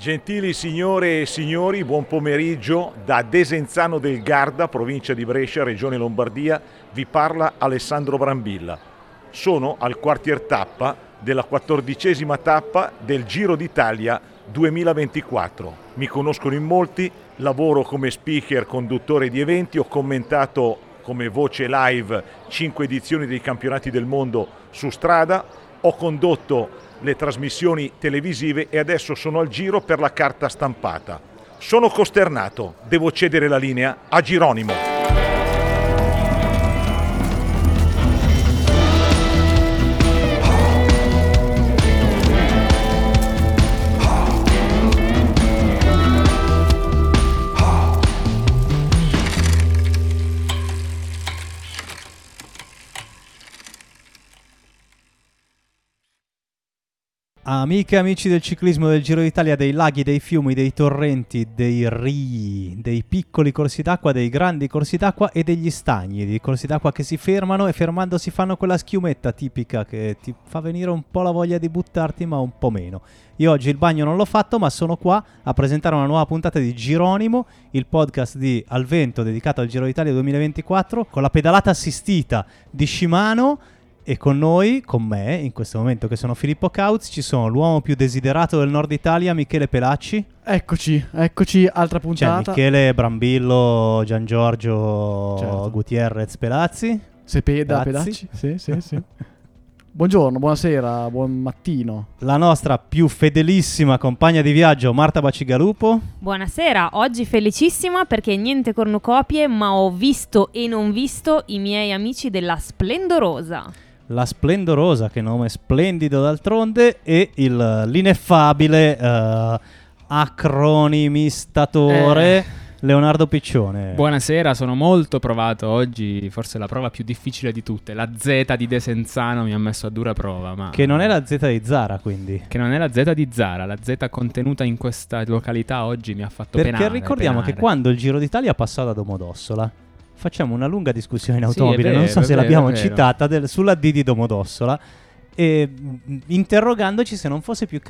Gentili signore e signori, buon pomeriggio. Da Desenzano del Garda, provincia di Brescia, regione Lombardia, vi parla Alessandro Brambilla. Sono al quartier tappa della 14ª tappa del Giro d'Italia 2024. Mi conoscono in molti, lavoro come speaker, conduttore di eventi, ho commentato come voce live 5 edizioni dei campionati del mondo su strada, ho condotto le trasmissioni televisive e adesso sono al giro per la carta stampata. Sono costernato, devo cedere la linea a Geronimo. Amiche e amici del ciclismo, del Giro d'Italia, dei laghi, dei fiumi, dei torrenti, dei rii, dei piccoli corsi d'acqua, dei grandi corsi d'acqua e degli stagni, dei corsi d'acqua che si fermano e fermandosi fanno quella schiumetta tipica che ti fa venire un po' la voglia di buttarti ma un po' meno. Io oggi il bagno non l'ho fatto, ma sono qua a presentare una nuova puntata di Geronimo, il podcast di Al Vento dedicato al Giro d'Italia 2024 con la pedalata assistita di Shimano. E con noi, con me, in questo momento che sono Filippo Cauz, ci sono l'uomo più desiderato del nord Italia, Michele Pelacci. Eccoci, altra puntata. Cioè Michele, Brambillo, Gian Giorgio, certo. Gutierrez, Pelazzi. Pelacci. Sì. Buongiorno, buonasera, buon mattino. La nostra più fedelissima compagna di viaggio, Marta Bacigalupo. Buonasera, oggi felicissima perché niente cornucopie, ma ho visto e non visto i miei amici della Splendorosa. La Splendorosa, che nome splendido d'altronde, e l'ineffabile acronimistatore Leonardo Piccione. Buonasera, sono molto provato oggi, forse la prova più difficile di tutte. La Z di Desenzano mi ha messo a dura prova, ma che non è la Z di Zara, quindi. Che non è la Z di Zara, la Z contenuta in questa località oggi mi ha fatto penare. Perché ricordiamo che quando il Giro d'Italia passò da Domodossola, facciamo una lunga discussione in automobile, vero, non so se l'abbiamo vero. citata, sulla D di Domodossola, e interrogandoci se non fosse più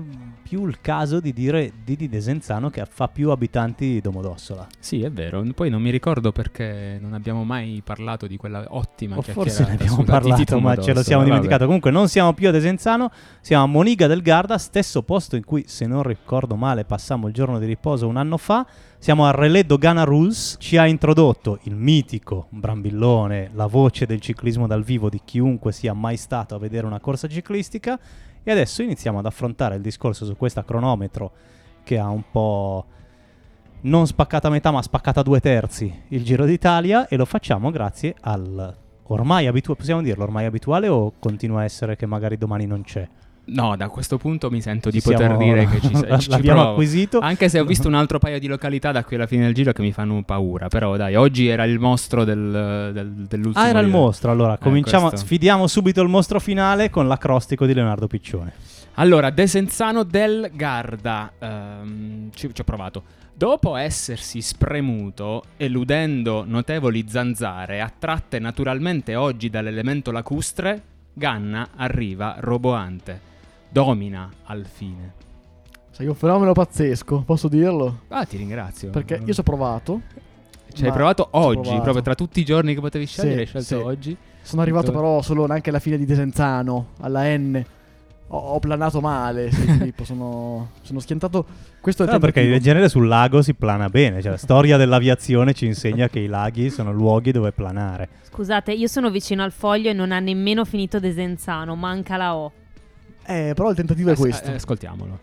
il caso di dire D di Desenzano, che fa più abitanti di Domodossola. Sì, è vero. Poi non mi ricordo perché non abbiamo mai parlato di quella ottima chiacchierata. Forse ne abbiamo parlato, ma ce lo siamo dimenticato. Comunque non siamo più a Desenzano, siamo a Moniga del Garda, stesso posto in cui, se non ricordo male, passammo il giorno di riposo un anno fa. Siamo al Relais Dogana Rules, ci ha introdotto il mitico Brambillone, la voce del ciclismo dal vivo di chiunque sia mai stato a vedere una corsa ciclistica, e adesso iniziamo ad affrontare il discorso su questa cronometro che ha un po' non spaccata a metà ma spaccata a 2/3 il Giro d'Italia, e lo facciamo grazie al ormai abituale, possiamo dirlo ormai abituale, o continua a essere che magari domani non c'è? No, da questo punto mi sento di poter dire che ci l'abbiamo provo. acquisito. Anche se ho visto un altro paio di località da qui alla fine del giro che mi fanno paura. Però dai, oggi era il mostro dell'ultimo. Ah, era il mostro. Allora, cominciamo, questo. sfidiamo subito il mostro finale con l'acrostico di Leonardo Piccione. Allora, Desenzano del Garda, ci ho provato. Dopo essersi spremuto, eludendo notevoli zanzare, attratte naturalmente oggi dall'elemento lacustre, Ganna arriva roboante. Domina al fine. Sei un fenomeno pazzesco, posso dirlo? Ah, ti ringrazio. Perché io ci ho provato. Ci hai provato oggi, proprio tra tutti i giorni che potevi scegliere, hai scelto oggi. Sono arrivato però solo neanche alla fine di Desenzano, alla N. Ho planato male, sì, Filippo, sono schiantato. Questo è il perché in genere sul lago si plana bene, cioè la storia dell'aviazione ci insegna che i laghi sono luoghi dove planare. Scusate, io sono vicino al foglio e non ha nemmeno finito Desenzano, manca la O. Però il tentativo è questo. Ascoltiamolo.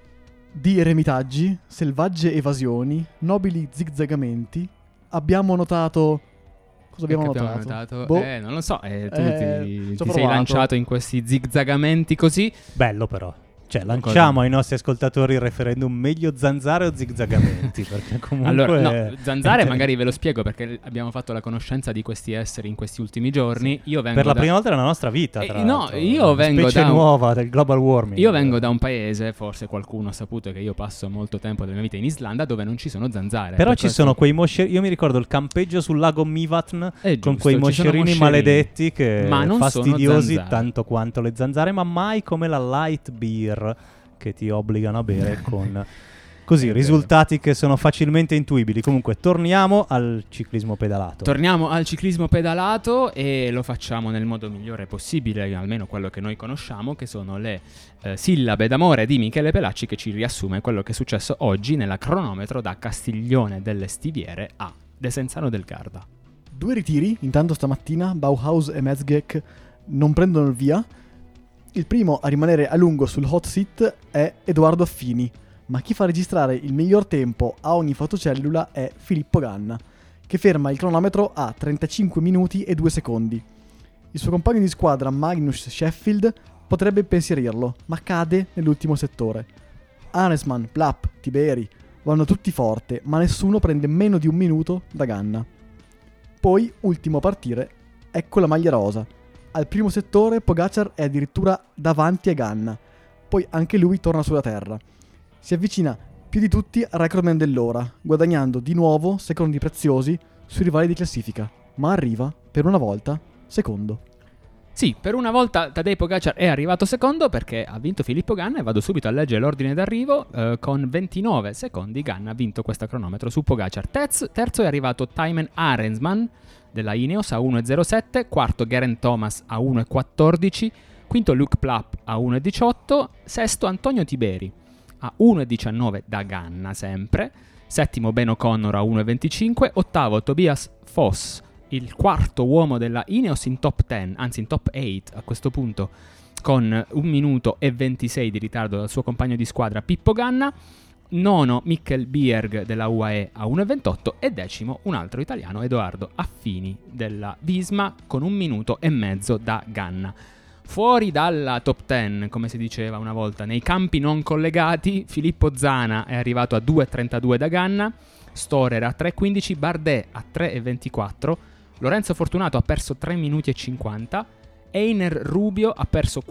Di eremitaggi, selvagge evasioni, nobili zigzagamenti, abbiamo notato... Cosa abbiamo notato? Non lo so, tu ti sei provato. lanciato in questi zigzagamenti così. Bello però. Cioè, lanciamo ai nostri ascoltatori il referendum: meglio zanzare o zigzagamenti? Perché comunque... Allora, no, zanzare magari ve lo spiego, perché abbiamo fatto la conoscenza di questi esseri in questi ultimi giorni. Sì. Io vengo per la prima volta nella nostra vita, tra l'altro. Io vengo specie da nuova del global warming. Io vengo da un paese, forse qualcuno ha saputo che io passo molto tempo della mia vita in Islanda, dove non ci sono zanzare. Però ci sono quei moscerini. Io mi ricordo il campeggio sul lago Mivatn con quei moscerini maledetti che ma non fastidiosi sono tanto quanto le zanzare, ma mai come la light beer, che ti obbligano a bere con così risultati che sono facilmente intuibili. Comunque torniamo al ciclismo pedalato. Torniamo al ciclismo pedalato e lo facciamo nel modo migliore possibile, almeno quello che noi conosciamo, che sono le sillabe d'amore di Michele Pelacci, che ci riassume quello che è successo oggi nella cronometro da Castiglione delle Stiviere a Desenzano del Garda. 2 ritiri, intanto stamattina Bauhaus e Metzger non prendono il via. Il primo a rimanere a lungo sul hot seat è Edoardo Affini, ma chi fa registrare il miglior tempo a ogni fotocellula è Filippo Ganna, che ferma il cronometro a 35 minuti e 2 secondi. Il suo compagno di squadra Magnus Sheffield potrebbe impensierirlo, ma cade nell'ultimo settore. Aresman, Plapp, Tiberi vanno tutti forte, ma nessuno prende meno di un minuto da Ganna. Poi, ultimo a partire, ecco la maglia rosa. Al primo settore Pogačar è addirittura davanti a Ganna, poi anche lui torna sulla terra. Si avvicina più di tutti al recordman dell'ora, guadagnando di nuovo secondi preziosi sui rivali di classifica, ma arriva, per una volta, secondo. Sì, per una volta Tadej Pogačar è arrivato secondo perché ha vinto Filippo Ganna, e vado subito a leggere l'ordine d'arrivo. Con 29 secondi Ganna ha vinto questa cronometro su Pogačar. Terzo è arrivato Thymen Arensman della Ineos a 1.07, quarto Geraint Thomas a 1.14, quinto Luke Plapp a 1.18, sesto Antonio Tiberi a 1.19 da Ganna sempre, settimo Ben O'Connor a 1.25, ottavo Tobias Foss, il quarto uomo della Ineos in top 10, anzi in top 8 a questo punto, con 1 minuto e 26 di ritardo dal suo compagno di squadra Pippo Ganna, nono Mikkel Bjerg della UAE a 1.28 e decimo un altro italiano, Edoardo Affini della Visma, con 1 minuto e mezzo da Ganna. Fuori dalla top 10, come si diceva una volta, nei campi non collegati, Filippo Zana è arrivato a 2.32 da Ganna, Storer a 3.15, Bardet a 3.24, Lorenzo Fortunato ha perso 3 minuti e 50, Einer Rubio ha perso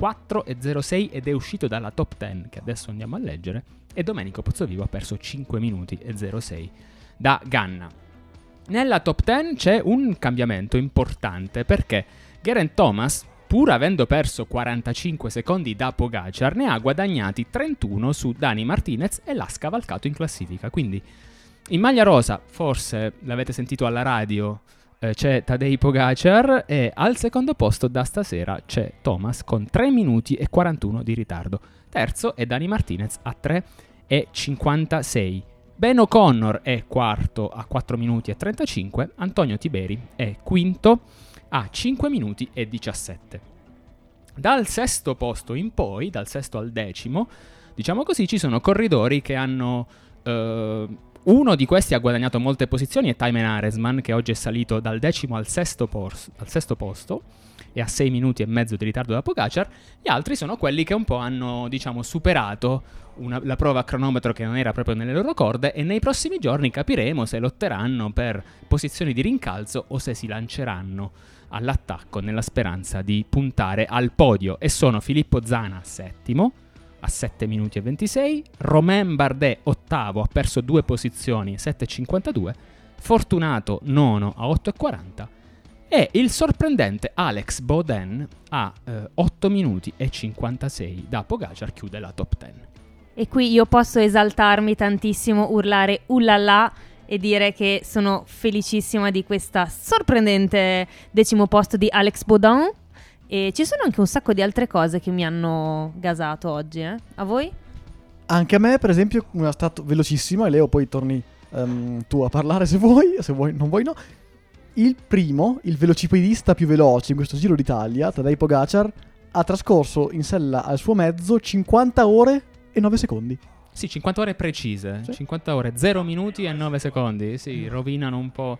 4.06 ed è uscito dalla top 10, che adesso andiamo a leggere, e Domenico Pozzovivo ha perso 5 minuti e 06 da Ganna. Nella top 10 c'è un cambiamento importante perché Geraint Thomas, pur avendo perso 45 secondi da Pogačar, ne ha guadagnati 31 su Dani Martinez e l'ha scavalcato in classifica. Quindi in maglia rosa, forse l'avete sentito alla radio, c'è Tadej Pogačar, e al secondo posto da stasera c'è Thomas con 3 minuti e 41 di ritardo. Terzo è Dani Martinez a 3.56. Ben O'Connor è quarto a 4 minuti e 35, Antonio Tiberi è quinto a 5 minuti e 17. Dal sesto posto in poi, dal sesto al decimo, diciamo così, ci sono corridori che hanno... uno di questi ha guadagnato molte posizioni, è Thymen Arensman, che oggi è salito dal decimo al sesto posto e a 6 minuti e mezzo di ritardo da Pogačar. Gli altri sono quelli che un po' hanno, diciamo, superato la prova a cronometro che non era proprio nelle loro corde, e nei prossimi giorni capiremo se lotteranno per posizioni di rincalzo o se si lanceranno all'attacco nella speranza di puntare al podio. E sono Filippo Zana settimo a 7 minuti e 26, Romain Bardet ottavo, ha perso 2 posizioni, 7.52, Fortunato nono a 8.40 e il sorprendente Alex Baudin a 8 minuti e 56 da Pogačar chiude la top 10. E qui io posso esaltarmi tantissimo, urlare ullala e dire che sono felicissima di questa sorprendente decimo posto di Alex Baudin. E ci sono anche un sacco di altre cose che mi hanno gasato oggi, A voi? Anche a me, per esempio, una stato velocissima, e Leo poi torni tu a parlare se vuoi, non vuoi no. Il primo, il velocipedista più veloce in questo Giro d'Italia, Tadej Pogačar, ha trascorso in sella al suo mezzo 50 ore e 9 secondi. Sì, 50 ore precise, sì. 50 ore, 0 minuti e 9 secondi, sì, rovinano un po'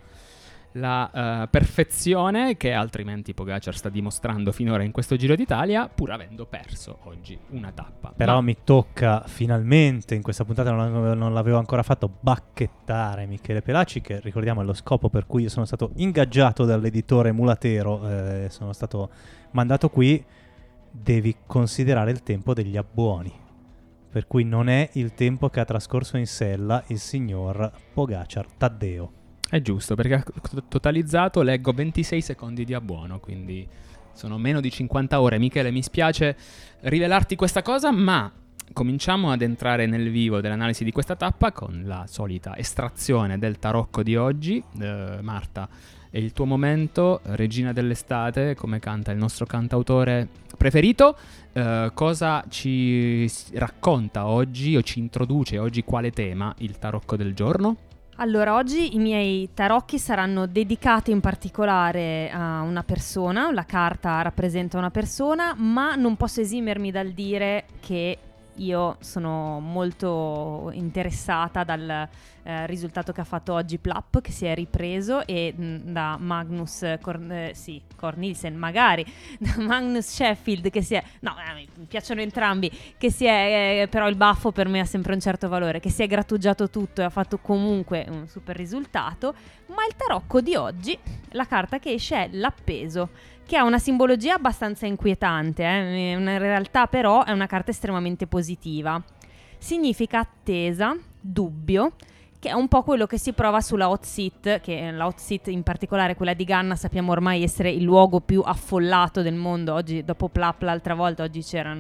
la perfezione che altrimenti Pogačar sta dimostrando finora in questo Giro d'Italia, pur avendo perso oggi una tappa. Però mi tocca finalmente, in questa puntata non l'avevo ancora fatto, bacchettare Michele Pelacci, che ricordiamo è lo scopo per cui io sono stato ingaggiato dall'editore Mulatero, sono stato mandato qui. Devi considerare il tempo degli abbuoni, per cui non è il tempo che ha trascorso in sella il signor Pogačar Taddeo. È giusto, perché ha totalizzato, leggo, 26 secondi di abbuono, quindi sono meno di 50 ore. Michele, mi spiace rivelarti questa cosa, ma cominciamo ad entrare nel vivo dell'analisi di questa tappa con la solita estrazione del tarocco di oggi. Marta, è il tuo momento, regina dell'estate, come canta il nostro cantautore preferito. Cosa ci racconta oggi o ci introduce oggi, quale tema, il tarocco del giorno? Allora, oggi i miei tarocchi saranno dedicati in particolare a una persona. La carta rappresenta una persona, ma non posso esimermi dal dire che io sono molto interessata dal risultato che ha fatto oggi Plapp, che si è ripreso, e da Magnus Cornelsen, magari da Magnus Sheffield, che si è mi piacciono entrambi, che si è però il baffo per me ha sempre un certo valore, che si è grattugiato tutto e ha fatto comunque un super risultato. Ma il tarocco di oggi, la carta che esce è l'appeso, che ha una simbologia abbastanza inquietante, in realtà però è una carta estremamente positiva. Significa attesa, dubbio, che è un po' quello che si prova sulla hot seat, che la hot seat in particolare quella di Ganna sappiamo ormai essere il luogo più affollato del mondo. Oggi, dopo Plapp l'altra volta, oggi c'era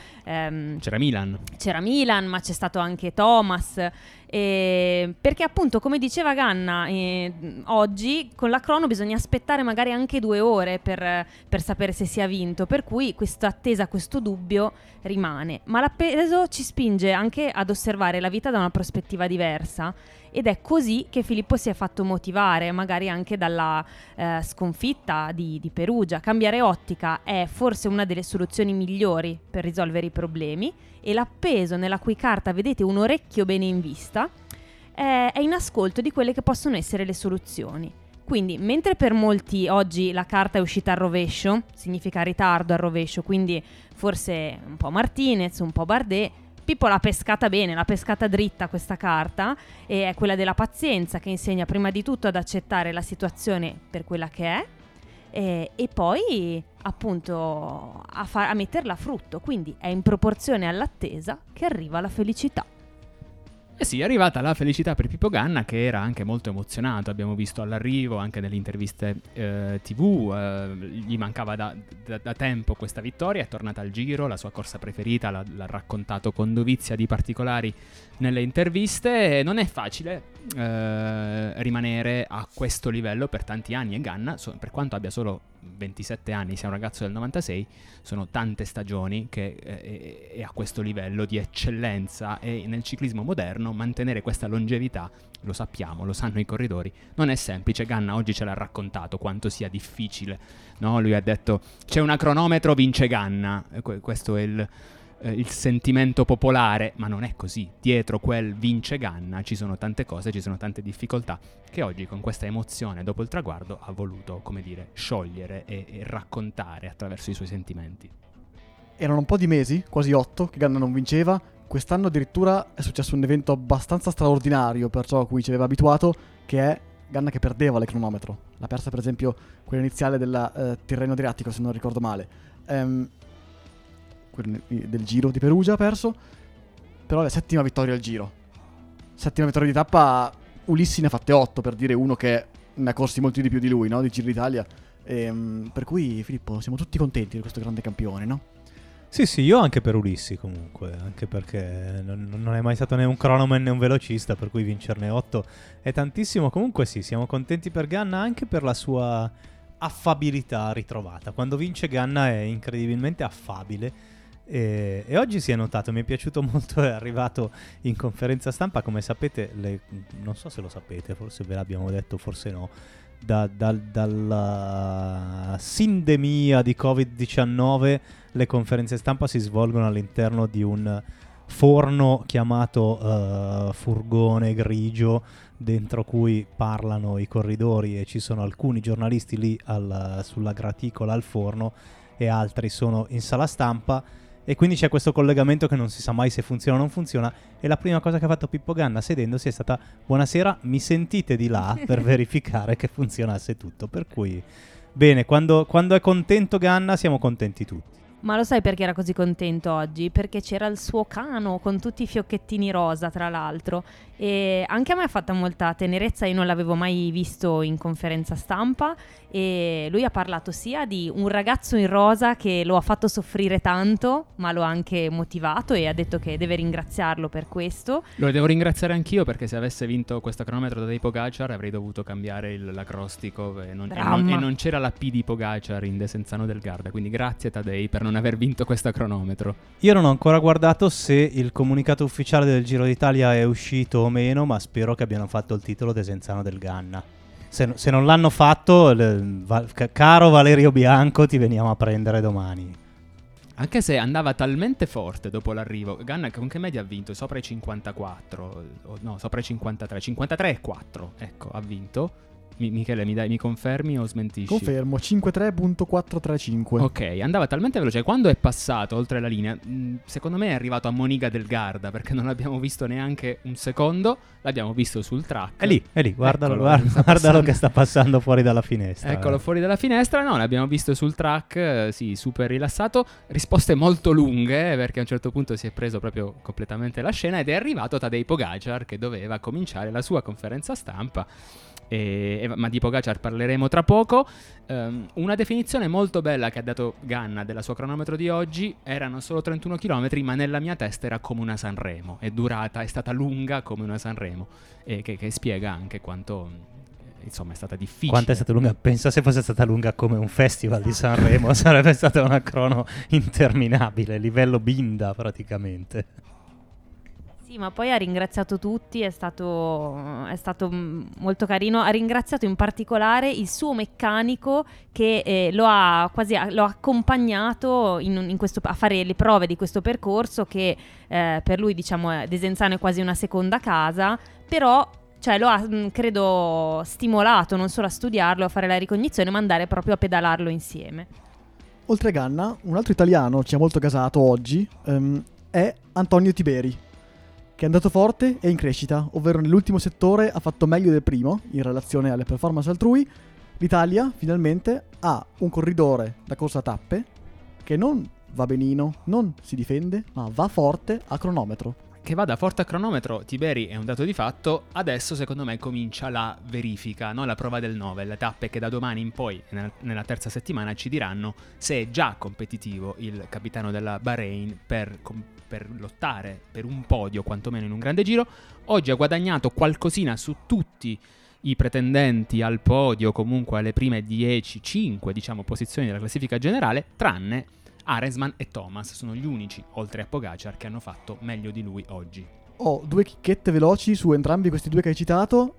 Milan, ma c'è stato anche Thomas, perché appunto, come diceva Ganna, oggi con la crono bisogna aspettare magari anche 2 ore per sapere se si ha vinto, per cui questa attesa, questo dubbio rimane. Ma l'appeso ci spinge anche ad osservare la vita da una prospettiva diversa, ed è così che Filippo si è fatto motivare, magari anche dalla sconfitta di Perugia. Cambiare ottica è forse una delle soluzioni migliori per risolvere i problemi, e l'appeso, nella cui carta vedete un orecchio bene in vista, è in ascolto di quelle che possono essere le soluzioni. Quindi, mentre per molti oggi la carta è uscita al rovescio, significa ritardo al rovescio, quindi forse un po' Martinez, un po' Bardet, Pippo l'ha pescata bene, l'ha pescata dritta questa carta, e è quella della pazienza, che insegna prima di tutto ad accettare la situazione per quella che è, e poi appunto a metterla a frutto. Quindi è in proporzione all'attesa che arriva la felicità. Eh sì, è arrivata la felicità per Pippo Ganna, che era anche molto emozionato. Abbiamo visto all'arrivo, anche nelle interviste TV, gli mancava da tempo questa vittoria. È tornata al Giro, la sua corsa preferita, l'ha raccontato con dovizia di particolari nelle interviste. Non è facile rimanere a questo livello per tanti anni, e Ganna, per quanto abbia solo 27 anni, sia un ragazzo del 96, sono tante stagioni che è a questo livello di eccellenza, e nel ciclismo moderno mantenere questa longevità, lo sappiamo, lo sanno i corridori, non è semplice. Ganna oggi ce l'ha raccontato quanto sia difficile, no? Lui ha detto: c'è una cronometro, vince Ganna. Questo è il sentimento popolare, ma non è così. Dietro quel vince Ganna ci sono tante cose, ci sono tante difficoltà, che oggi, con questa emozione dopo il traguardo, ha voluto, come dire, sciogliere e raccontare attraverso i suoi sentimenti. Erano un po' di mesi, quasi 8, che Ganna non vinceva. Quest'anno addirittura è successo un evento abbastanza straordinario per ciò a cui ci aveva abituato, che è Ganna che perdeva le cronometro. L'ha persa per esempio quella iniziale del Tirreno Adriatico, se non ricordo male. Del Giro di Perugia ha perso, però è la 7ª vittoria al Giro. 7ª vittoria di tappa. Ulissi ne ha fatte 8, per dire uno che ne ha corsi molti di più di lui, no? Di Giro d'Italia. Per cui, Filippo, siamo tutti contenti di questo grande campione, no? Sì, io anche per Ulissi comunque, anche perché non è mai stato né un cronoman né un velocista, per cui vincerne 8 è tantissimo. Comunque sì, siamo contenti per Ganna, anche per la sua affabilità ritrovata. Quando vince Ganna è incredibilmente affabile, e oggi si è notato, mi è piaciuto molto, è arrivato in conferenza stampa, come sapete, non so se lo sapete, forse ve l'abbiamo detto, forse no, dalla sindemia di Covid-19 le conferenze stampa si svolgono all'interno di un forno chiamato furgone grigio, dentro cui parlano i corridori, e ci sono alcuni giornalisti lì sulla graticola al forno, e altri sono in sala stampa, e quindi c'è questo collegamento che non si sa mai se funziona o non funziona. E la prima cosa che ha fatto Pippo Ganna sedendosi è stata: buonasera, mi sentite di là? Per verificare che funzionasse tutto. Per cui bene, quando è contento Ganna siamo contenti tutti. Ma lo sai perché era così contento oggi? Perché c'era il suo cano con tutti i fiocchettini rosa, tra l'altro. E anche a me ha fatto molta tenerezza, io non l'avevo mai visto in conferenza stampa. E lui ha parlato sia di un ragazzo in rosa che lo ha fatto soffrire tanto, ma lo ha anche motivato e ha detto che deve ringraziarlo per questo. Lo devo ringraziare anch'io, perché se avesse vinto questo cronometro da Pogacar avrei dovuto cambiare l'acrostico e non c'era la P di Pogacar in Desenzano del Garda, quindi grazie Tadej per non aver vinto questo cronometro. Io non ho ancora guardato se il comunicato ufficiale del Giro d'Italia è uscito o meno, ma spero che abbiano fatto il titolo Desenzano del Ganna. Se non l'hanno fatto, caro Valerio Bianco, ti veniamo a prendere domani. Anche se andava talmente forte dopo l'arrivo. Ganna con che media ha vinto? Sopra i 54, no, sopra i 53, 53,4, ecco, ha vinto. Michele, mi confermi o smentisci? Confermo, 53.435. Ok, andava talmente veloce. Quando è passato oltre la linea, secondo me è arrivato a Moniga del Garda, perché non l'abbiamo visto neanche un secondo. L'abbiamo visto sul track. È lì, guardalo che sta passando fuori dalla finestra. Eccolo fuori dalla finestra. No, l'abbiamo visto sul track, sì, super rilassato. Risposte molto lunghe, perché a un certo punto si è preso proprio completamente la scena ed è arrivato Tadej Pogacar, che doveva cominciare la sua conferenza stampa. Ma di Pogacar parleremo tra poco. Una definizione molto bella che ha dato Ganna della sua cronometro di oggi: erano solo 31 km, ma nella mia testa era come una Sanremo. È stata lunga come una Sanremo, e che spiega anche quanto, insomma, è stata difficile. Quanto è stata lunga? Pensa se fosse stata lunga come un festival di Sanremo, sarebbe stata una crono interminabile, livello Binda praticamente. Sì, ma poi ha ringraziato tutti, è stato molto carino. Ha ringraziato in particolare il suo meccanico che lo ha accompagnato a fare le prove di questo percorso, che per lui, diciamo, Desenzano è quasi una seconda casa, però lo ha, credo, stimolato non solo a studiarlo, a fare la ricognizione, ma andare proprio a pedalarlo insieme. Oltre a Ganna, un altro italiano ci ha molto gasato oggi, è Antonio Tiberi, che è andato forte e in crescita, ovvero nell'ultimo settore ha fatto meglio del primo in relazione alle performance altrui. L'Italia finalmente ha un corridore da corsa a tappe che non va benino, non si difende, ma va forte a cronometro. Che vada forte a cronometro, Tiberi, è un dato di fatto. Adesso secondo me comincia la verifica, no? La prova del 9, le tappe che da domani in poi, nella terza settimana, ci diranno se è già competitivo il capitano della Bahrain per lottare per un podio, quantomeno in un grande giro. Oggi ha guadagnato qualcosina su tutti i pretendenti al podio, comunque alle prime 5 diciamo posizioni della classifica generale, tranne Arensman e Thomas. Sono gli unici, oltre a Pogacar, che hanno fatto meglio di lui oggi. Ho due chicchette veloci su entrambi questi due che hai citato.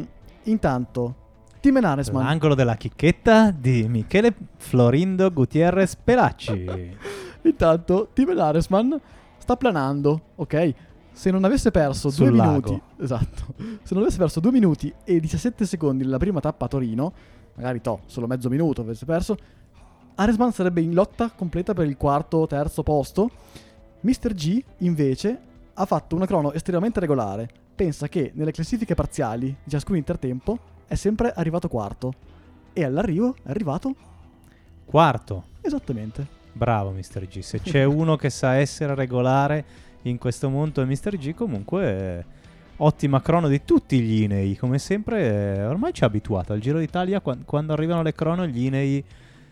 Intanto Timen Arensman, l'angolo della chicchetta di Michele Florindo Gutierrez Pelacci. Intanto Timen Arensman sta planando, ok? Se non avesse perso 2 minuti, esatto, se non avesse perso 2 minuti e 17 secondi nella prima tappa a Torino, magari solo mezzo minuto avesse perso, Arensman sarebbe in lotta completa per il quarto, terzo posto. Mr. G invece ha fatto una crono estremamente regolare. Pensa che nelle classifiche parziali di ciascun intertempo è sempre arrivato quarto, e all'arrivo è arrivato quarto. Esattamente. Bravo Mr. G, se c'è uno che sa essere regolare in questo mondo è Mr. G. Comunque ottima crono di tutti gli Inei, come sempre. Ormai ci ha abituato al Giro d'Italia, quando arrivano le crono gli Inei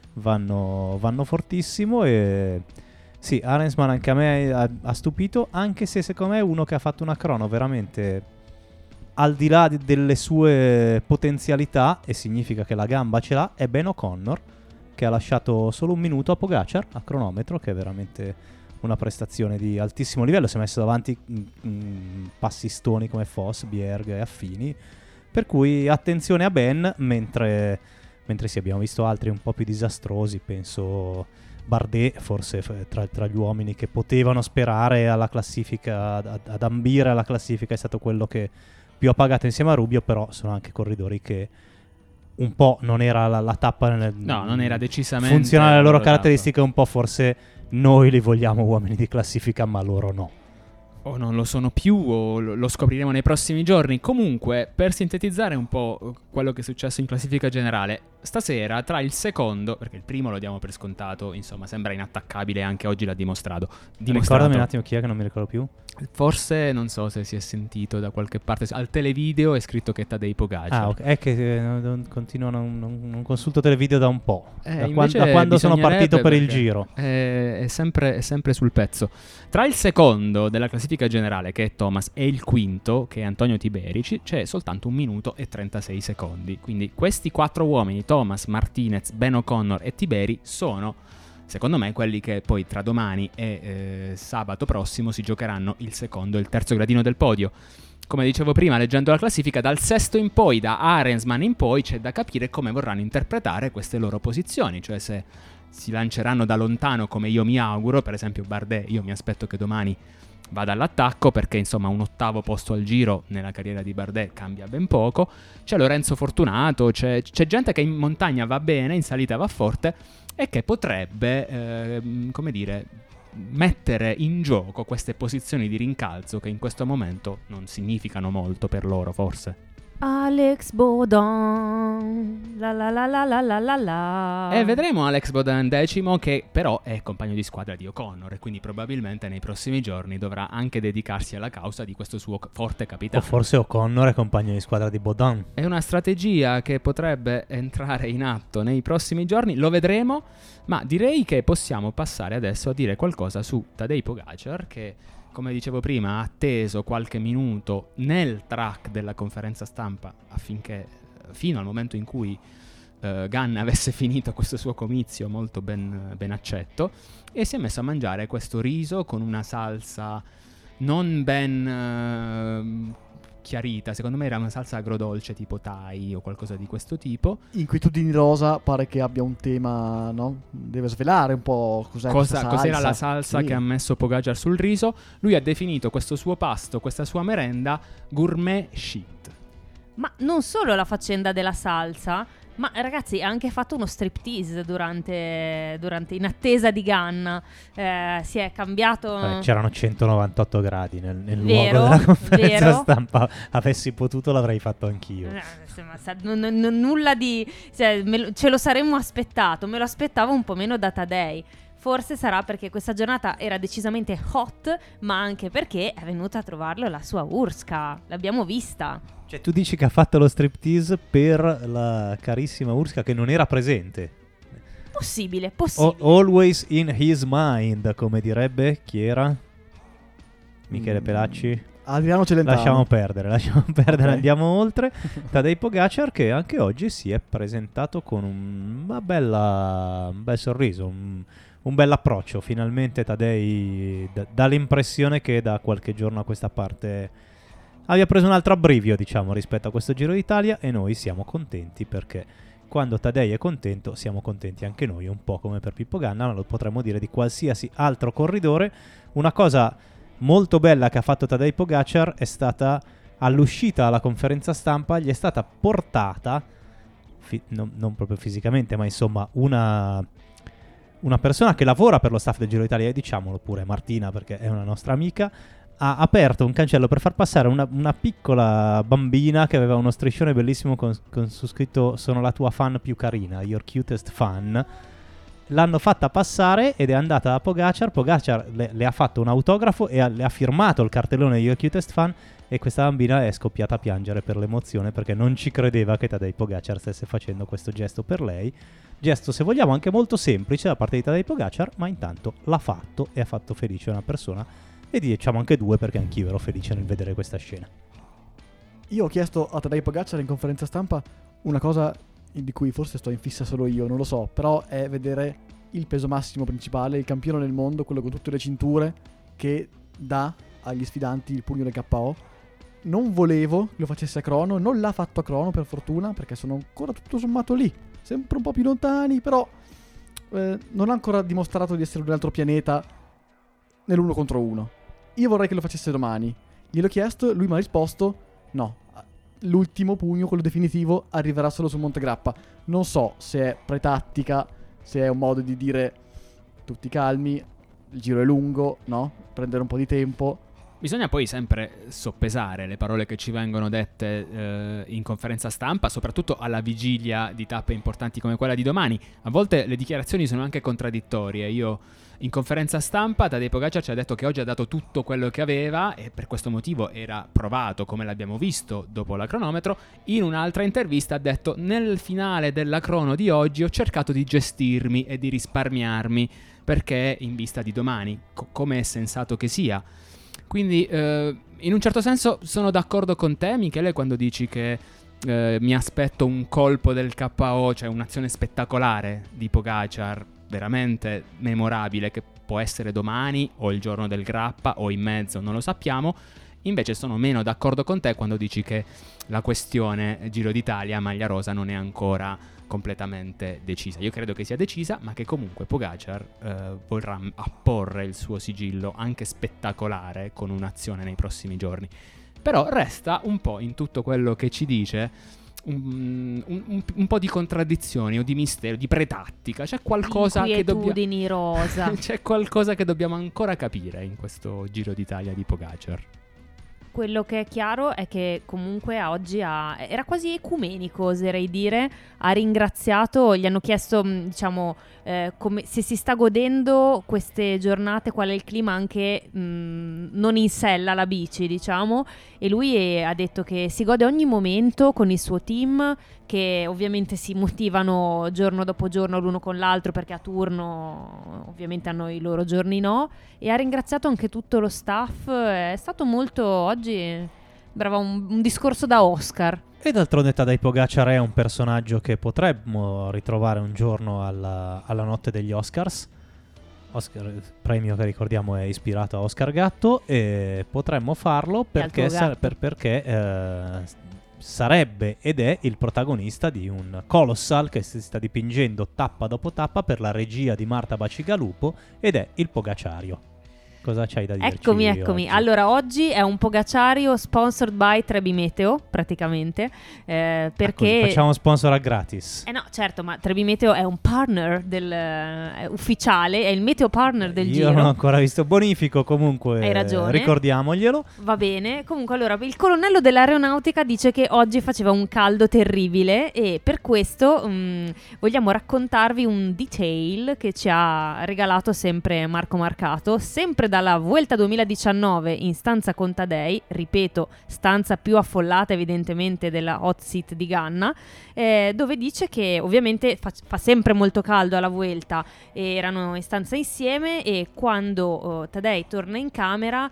vanno fortissimo. E sì, Arensman anche a me ha stupito, anche se secondo me è uno che ha fatto una crono veramente al di là delle sue potenzialità, e significa che la gamba ce l'ha, è Ben O'Connor, che ha lasciato solo 1 minuto a Pogacar a cronometro, che è veramente una prestazione di altissimo livello. Si è messo davanti passistoni come Foss, Bjerg e affini, per cui attenzione a Ben, mentre sì, abbiamo visto altri un po' più disastrosi. Penso Bardet, forse tra gli uomini che potevano sperare alla classifica, ad ambire alla classifica, è stato quello che più ha pagato insieme a Rubio. Però sono anche corridori che un po' non era la tappa non era decisamente funzionale alle loro caratteristiche, un po' forse noi li vogliamo uomini di classifica, ma loro no. O non lo sono più, o lo scopriremo nei prossimi giorni. Comunque, per sintetizzare un po' quello che è successo in classifica generale, stasera tra il secondo, perché il primo lo diamo per scontato, insomma sembra inattaccabile, anche oggi l'ha dimostrato. Ricordami un attimo chi è, che non mi ricordo più. Forse non so se si è sentito da qualche parte, al televideo è scritto che è Tadej Pogacar. Ah, ok. È che continuo, non consulto televideo da un po', da invece quando sono partito per il perché giro. È sempre sul pezzo. Tra il secondo della classifica generale, che è Thomas, e il quinto, che è Antonio Tiberi, c'è soltanto 1 minuto e 36 secondi. Quindi questi 4 uomini, Thomas, Martinez, Ben O'Connor e Tiberi, sono, secondo me, quelli che poi tra domani e sabato prossimo si giocheranno il secondo e il terzo gradino del podio. Come dicevo prima, leggendo la classifica, dal sesto in poi, da Arensman in poi, c'è da capire come vorranno interpretare queste loro posizioni, cioè se si lanceranno da lontano come io mi auguro. Per esempio Bardet, io mi aspetto che domani vada all'attacco, perché insomma un 8° posto al giro nella carriera di Bardet cambia ben poco. C'è Lorenzo Fortunato, c'è gente che in montagna va bene, in salita va forte e che potrebbe, come dire, mettere in gioco queste posizioni di rincalzo che in questo momento non significano molto per loro, forse. Alex Baudin, la la la la la la la la. E vedremo Alex Baudin 10°, che però è compagno di squadra di O'Connor e quindi probabilmente nei prossimi giorni dovrà anche dedicarsi alla causa di questo suo forte capitano. O forse O'Connor è compagno di squadra di Baudin. È una strategia che potrebbe entrare in atto nei prossimi giorni, lo vedremo, ma direi che possiamo passare adesso a dire qualcosa su Tadej Pogacar, che, come dicevo prima, ha atteso qualche minuto nel track della conferenza stampa affinché, fino al momento in cui Ganna avesse finito questo suo comizio molto ben accetto, e si è messo a mangiare questo riso con una salsa non ben chiarita. Secondo me era una salsa agrodolce tipo Thai o qualcosa di questo tipo. Inquietudini Rosa pare che abbia un tema, no? Deve svelare un po' cos'era la salsa sì, che ha messo Pogacar sul riso. Lui ha definito questo suo pasto, questa sua merenda, gourmet chic. Ma non solo la faccenda della salsa, ma ragazzi ha anche fatto uno striptease durante in attesa di Ganna. Si è cambiato. C'erano 198 gradi nel Vero, luogo della conferenza vero. stampa. Avessi potuto l'avrei fatto anch'io. Nulla di, cioè, ce lo saremmo aspettato. Me lo aspettavo un po' meno da Tadej. Forse sarà perché questa giornata era decisamente hot, ma anche perché è venuta a trovarlo la sua Urska. L'abbiamo vista. Cioè, tu dici che ha fatto lo striptease per la carissima Urska che non era presente. Possibile. Always in his mind, come direbbe chi era? Michele Pelacci? Adriano Celentano. Lasciamo perdere, Okay. Andiamo oltre. Tadej Pogacar, che anche oggi si è presentato con un bel sorriso, un bel approccio. Finalmente Tadej dà l'impressione che da qualche giorno a questa parte abbia preso un altro abbrivio, diciamo, rispetto a questo Giro d'Italia, e noi siamo contenti, perché quando Tadej è contento siamo contenti anche noi, un po' come per Pippo Ganna, ma lo potremmo dire di qualsiasi altro corridore. Una cosa molto bella che ha fatto Tadej Pogacar è stata, all'uscita alla conferenza stampa, gli è stata portata, non proprio fisicamente, ma insomma una persona che lavora per lo staff del Giro d'Italia, diciamolo pure, Martina, perché è una nostra amica, ha aperto un cancello per far passare una piccola bambina che aveva uno striscione bellissimo con su scritto "Sono la tua fan più carina, your cutest fan". L'hanno fatta passare ed è andata da Pogacar. Pogacar le ha fatto un autografo e le ha firmato il cartellone your cutest fan, e questa bambina è scoppiata a piangere per l'emozione, perché non ci credeva che Tadej Pogacar stesse facendo questo gesto per lei. Gesto, se vogliamo, anche molto semplice da parte di Tadej Pogacar, ma intanto l'ha fatto e ha fatto felice una persona, e diciamo anche due, perché anch'io ero felice nel vedere questa scena. Io ho chiesto a Tadej Pogacar in conferenza stampa una cosa di cui forse sto in fissa solo io, non lo so, però è vedere il peso massimo principale, il campione del mondo, quello con tutte le cinture, che dà agli sfidanti il pugno del KO. Non volevo che lo facesse a crono, non l'ha fatto a crono per fortuna, perché sono ancora tutto sommato lì, sempre un po' più lontani, però non ha ancora dimostrato di essere un altro pianeta nell'1 contro 1. Io vorrei che lo facesse domani. Gliel'ho chiesto, lui mi ha risposto no, l'ultimo pugno, quello definitivo, arriverà solo su Monte Grappa. Non so se è pretattica, se è un modo di dire tutti calmi, il giro è lungo, no? Prendere un po' di tempo. Bisogna poi sempre soppesare le parole che ci vengono dette in conferenza stampa, soprattutto alla vigilia di tappe importanti come quella di domani. A volte le dichiarazioni sono anche contraddittorie. Io in conferenza stampa Tadej Pogačar ci ha detto che oggi ha dato tutto quello che aveva e per questo motivo era provato, come l'abbiamo visto dopo la cronometro. In un'altra intervista ha detto: nel finale della crono di oggi ho cercato di gestirmi e di risparmiarmi perché in vista di domani, come è sensato che sia. Quindi in un certo senso sono d'accordo con te, Michele, quando dici che mi aspetto un colpo del KO, cioè un'azione spettacolare di Pogačar, veramente memorabile, che può essere domani o il giorno del Grappa o in mezzo, non lo sappiamo. Invece sono meno d'accordo con te quando dici che la questione Giro d'Italia maglia rosa non è ancora completamente decisa. Io credo che sia decisa, ma che comunque Pogačar vorrà apporre il suo sigillo anche spettacolare con un'azione nei prossimi giorni. Però resta un po' in tutto quello che ci dice un po' di contraddizioni o di mistero, di pretattica. C'è qualcosa che rosa. C'è qualcosa che dobbiamo ancora capire in questo Giro d'Italia di Pogačar. Quello che è chiaro è che comunque a oggi era quasi ecumenico, oserei dire. Ha ringraziato, gli hanno chiesto, diciamo, come, se si sta godendo queste giornate, qual è il clima anche non in sella alla bici, diciamo. E lui ha detto che si gode ogni momento con il suo team, che ovviamente si motivano giorno dopo giorno l'uno con l'altro perché a turno ovviamente hanno i loro giorni no, e ha ringraziato anche tutto lo staff. È stato molto oggi brava, un discorso da Oscar. E d'altronde Tadej Pogačar è un personaggio che potremmo ritrovare un giorno alla notte degli Oscars. Premio che ricordiamo è ispirato a Oscar Gatto, e potremmo farlo perché sarebbe ed è il protagonista di un colossal che si sta dipingendo tappa dopo tappa per la regia di Marta Bacigalupo, ed è il Pogačario. Cosa c'hai da dirci? Eccomi. Oggi? Allora, oggi è un Pogačario sponsored by Trebi Meteo, praticamente, perché... facciamo sponsor a gratis. No, certo, ma Trebi Meteo è un partner ufficiale, è il meteo partner del Giro. Io non ho ancora visto Bonifico, comunque hai ragione, ricordiamoglielo. Va bene, comunque allora, il colonnello dell'aeronautica dice che oggi faceva un caldo terribile e per questo vogliamo raccontarvi un detail che ci ha regalato sempre Marco Marcato, sempre dalla Vuelta 2019 in stanza con Tadej, ripeto, stanza più affollata evidentemente della hot seat di Ganna, dove dice che ovviamente fa sempre molto caldo alla Vuelta, erano in stanza insieme e quando Tadej torna in camera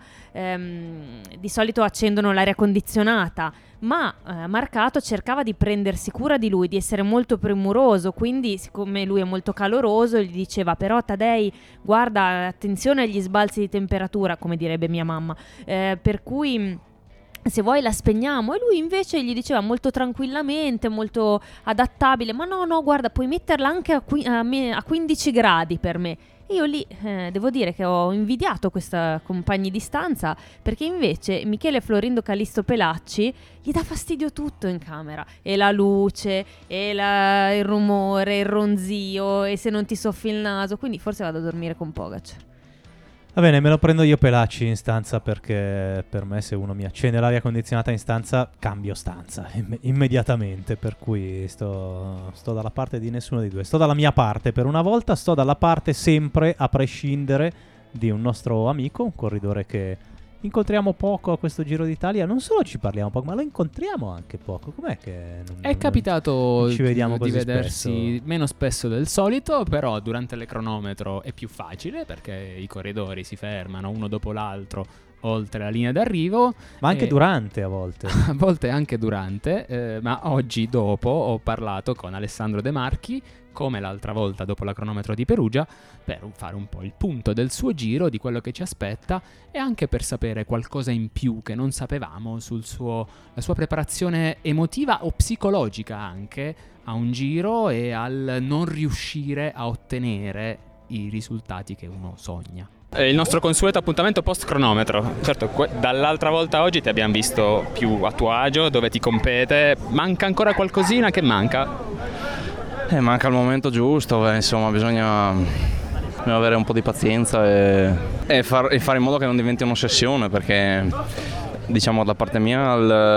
di solito accendono l'aria condizionata, ma Marcato cercava di prendersi cura di lui, di essere molto premuroso, quindi siccome lui è molto caloroso gli diceva: però Tadej, guarda, attenzione agli sbalzi di temperatura, come direbbe mia mamma, per cui se vuoi la spegniamo. E lui invece gli diceva molto tranquillamente, molto adattabile: ma no, guarda, puoi metterla anche a 15 gradi per me. E io lì devo dire che ho invidiato questa compagni di stanza, perché invece Michele Florindo Callisto Pelacci gli dà fastidio tutto in camera, e la luce, e il rumore, il ronzio, e se non ti soffi il naso, quindi forse vado a dormire con Pogačar. Va bene, me lo prendo io Pelacci in stanza, perché per me se uno mi accende l'aria condizionata in stanza cambio stanza immediatamente, per cui sto dalla parte di nessuno dei due, sto dalla mia parte per una volta, sto dalla parte sempre a prescindere di un nostro amico, un corridore che incontriamo poco a questo Giro d'Italia. Non solo ci parliamo poco, ma lo incontriamo anche poco. Com'è che è capitato non ci vediamo così di vedersi spesso? Meno spesso del solito, però durante le cronometro è più facile perché i corridori si fermano uno dopo l'altro oltre la linea d'arrivo, ma anche durante, a volte anche durante, ma oggi dopo ho parlato con Alessandro De Marchi, come l'altra volta dopo la cronometro di Perugia, per fare un po' il punto del suo giro, di quello che ci aspetta, e anche per sapere qualcosa in più che non sapevamo la sua preparazione emotiva o psicologica anche a un giro e al non riuscire a ottenere i risultati che uno sogna. Il nostro consueto appuntamento post cronometro. Certo, dall'altra volta oggi ti abbiamo visto più a tuo agio, dove ti compete. Manca ancora qualcosina? Che manca? Manca il momento giusto, insomma bisogna bisogna avere un po' di pazienza e fare in modo che non diventi un'ossessione, perché diciamo da parte mia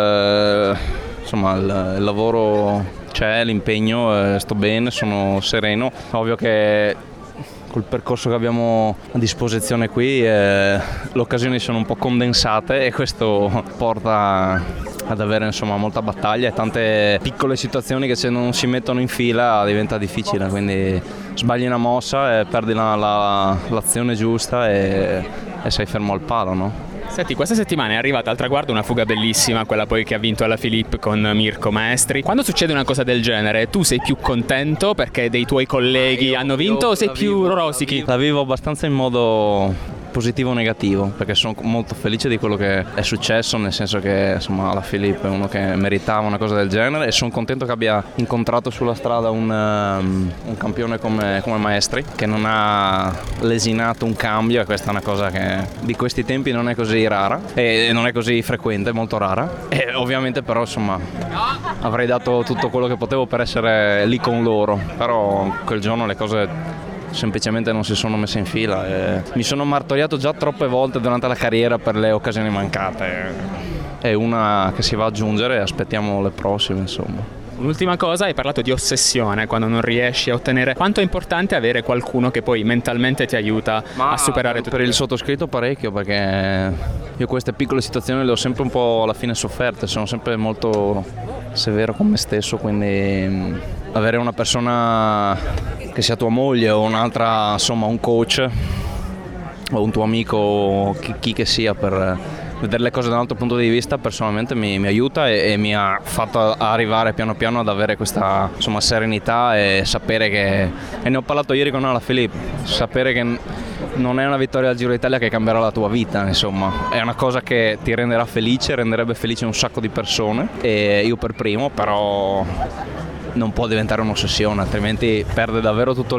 il lavoro c'è, l'impegno, sto bene, sono sereno. Ovvio che col percorso che abbiamo a disposizione qui le occasioni sono un po' condensate e questo porta ad avere insomma molta battaglia e tante piccole situazioni che se non si mettono in fila diventa difficile, quindi sbagli una mossa e perdi l'azione giusta e sei fermo al palo, no? Senti, questa settimana è arrivata al traguardo una fuga bellissima, quella poi che ha vinto alla Philippe con Mirko Maestri. Quando succede una cosa del genere, tu sei più contento perché dei tuoi colleghi hanno vinto o sei più rosichi? La vivo abbastanza in modo positivo o negativo, perché sono molto felice di quello che è successo, nel senso che insomma la Philippe è uno che meritava una cosa del genere e sono contento che abbia incontrato sulla strada un campione come Maestri, che non ha lesinato un cambio, e questa è una cosa che di questi tempi non è così rara e non è così frequente, è molto rara, e ovviamente però insomma avrei dato tutto quello che potevo per essere lì con loro, però quel giorno le cose semplicemente non si sono messe in fila e mi sono martoriato già troppe volte durante la carriera per le occasioni mancate. È una che si va ad aggiungere e aspettiamo le prossime, insomma. Un'ultima cosa, hai parlato di ossessione quando non riesci a ottenere. Quanto è importante avere qualcuno che poi mentalmente ti aiuta a superare tutto? Per il sottoscritto parecchio, perché io queste piccole situazioni le ho sempre un po' alla fine sofferte, sono sempre molto severo con me stesso, quindi avere una persona che sia tua moglie o un'altra, insomma un coach o un tuo amico, chi che sia, per vedere le cose da un altro punto di vista personalmente mi aiuta e mi ha fatto arrivare piano piano ad avere questa insomma serenità e sapere che, e ne ho parlato ieri con la Philippe, sapere che non è una vittoria al Giro d'Italia che cambierà la tua vita, insomma è una cosa che ti renderà felice, renderebbe felice un sacco di persone e io per primo, però non può diventare un'ossessione, altrimenti perde davvero tutto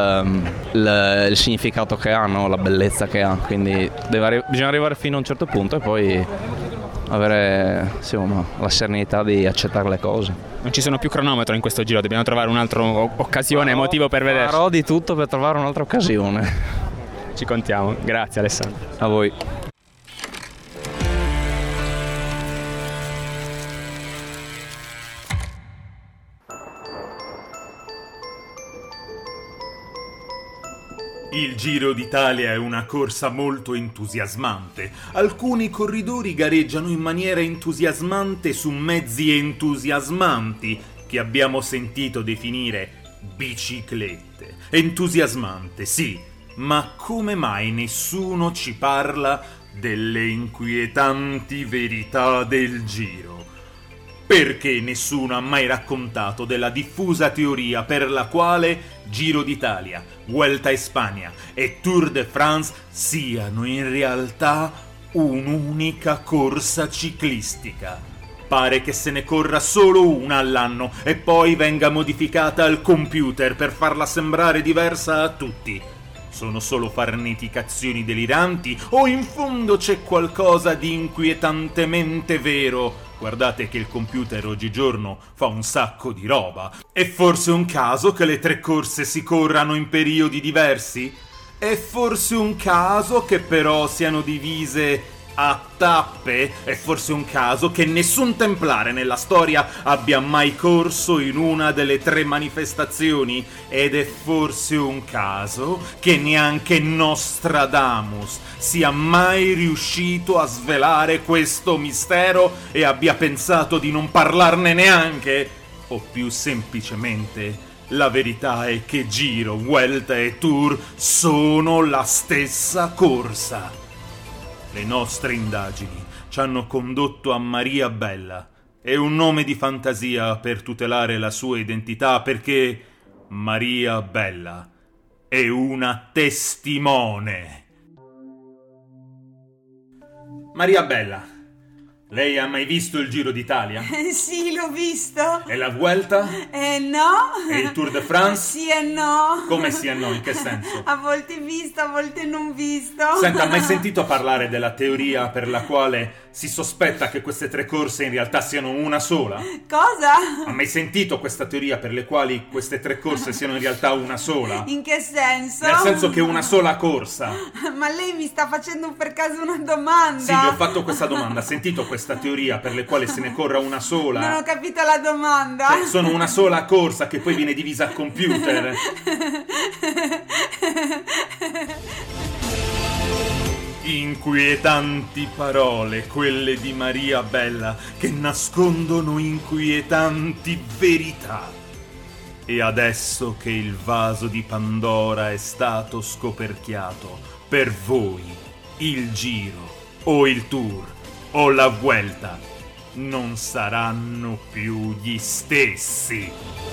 il significato che ha, no? La bellezza che ha, quindi bisogna arrivare fino a un certo punto e poi avere insomma, la serenità di accettare le cose. Non ci sono più cronometro in questo giro, dobbiamo trovare un'altra occasione, motivo per vederci. Farò di tutto per trovare un'altra occasione. Ci contiamo, grazie Alessandro. A voi. Il Giro d'Italia è una corsa molto entusiasmante. Alcuni corridori gareggiano in maniera entusiasmante su mezzi entusiasmanti, che abbiamo sentito definire biciclette. Entusiasmante, sì, ma come mai nessuno ci parla delle inquietanti verità del Giro? Perché nessuno ha mai raccontato della diffusa teoria per la quale Giro d'Italia, Vuelta a Spagna e Tour de France siano in realtà un'unica corsa ciclistica? Pare che se ne corra solo una all'anno e poi venga modificata al computer per farla sembrare diversa a tutti. Sono solo farneticazioni deliranti o in fondo c'è qualcosa di inquietantemente vero? Guardate che il computer oggigiorno fa un sacco di roba. È forse un caso che le 3 corse si corrano in periodi diversi? È forse un caso che però siano divise a tappe? È forse un caso che nessun templare nella storia abbia mai corso in una delle 3 manifestazioni? Ed è forse un caso che neanche Nostradamus sia mai riuscito a svelare questo mistero e abbia pensato di non parlarne neanche? O più semplicemente, la verità è che Giro, Vuelta e Tour sono la stessa corsa. Le nostre indagini ci hanno condotto a Maria Bella. È un nome di fantasia per tutelare la sua identità, perché Maria Bella è una testimone. Maria Bella, lei ha mai visto il Giro d'Italia? Sì, l'ho visto. E la Vuelta? No. E il Tour de France? Sì e no. Come sì e no? In che senso? A volte visto, a volte non visto. Senta, ha mai sentito parlare della teoria per la quale Si sospetta che queste 3 corse in realtà siano una sola? Cosa? Ha mai sentito questa teoria per le quali queste 3 corse siano in realtà una sola? In che senso? Nel senso che una sola corsa. Ma lei mi sta facendo per caso una domanda? Sì, vi ho fatto questa domanda. Ha sentito questa teoria per le quali se ne corra una sola? Non ho capito la domanda. Cioè, sono una sola corsa che poi viene divisa a computer. Inquietanti parole, quelle di Maria Bella, che nascondono inquietanti verità. E adesso che il vaso di Pandora è stato scoperchiato, per voi il giro, o il tour, o la Vuelta non saranno più gli stessi.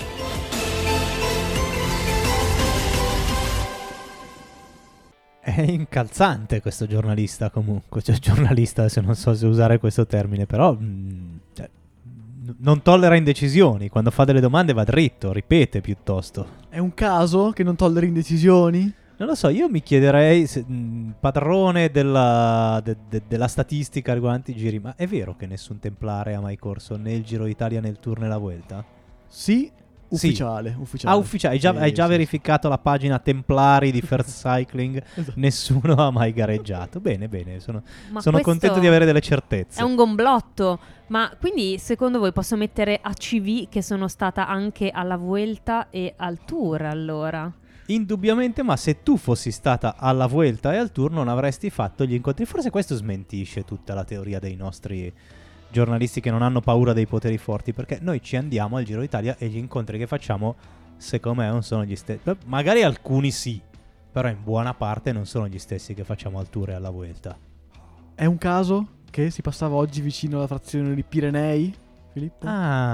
È incalzante questo giornalista comunque, cioè giornalista, se non so se usare questo termine, però cioè, non tollera indecisioni, quando fa delle domande va dritto, ripete piuttosto. È un caso che non tollera indecisioni? Non lo so, io mi chiederei, padrone della statistica riguardante i giri, ma è vero che nessun templare ha mai corso né il Giro d'Italia né il Tour né la Vuelta? Sì. Ufficiale. Ah, ufficiale. Hai già verificato la pagina Templari di First Cycling? Esatto. Nessuno ha mai gareggiato. Bene, sono contento di avere delle certezze. È un gomblotto. Ma quindi secondo voi posso mettere a CV che sono stata anche alla Vuelta e al Tour allora? Indubbiamente, ma se tu fossi stata alla Vuelta e al Tour non avresti fatto gli incontri. Forse questo smentisce tutta la teoria dei nostri giornalisti che non hanno paura dei poteri forti, perché noi ci andiamo al Giro d'Italia e gli incontri che facciamo secondo me non sono gli stessi. Magari alcuni sì, però in buona parte non sono gli stessi che facciamo al Tour e alla Vuelta. È un caso che si passava oggi vicino alla frazione di Pirenei, Filippo?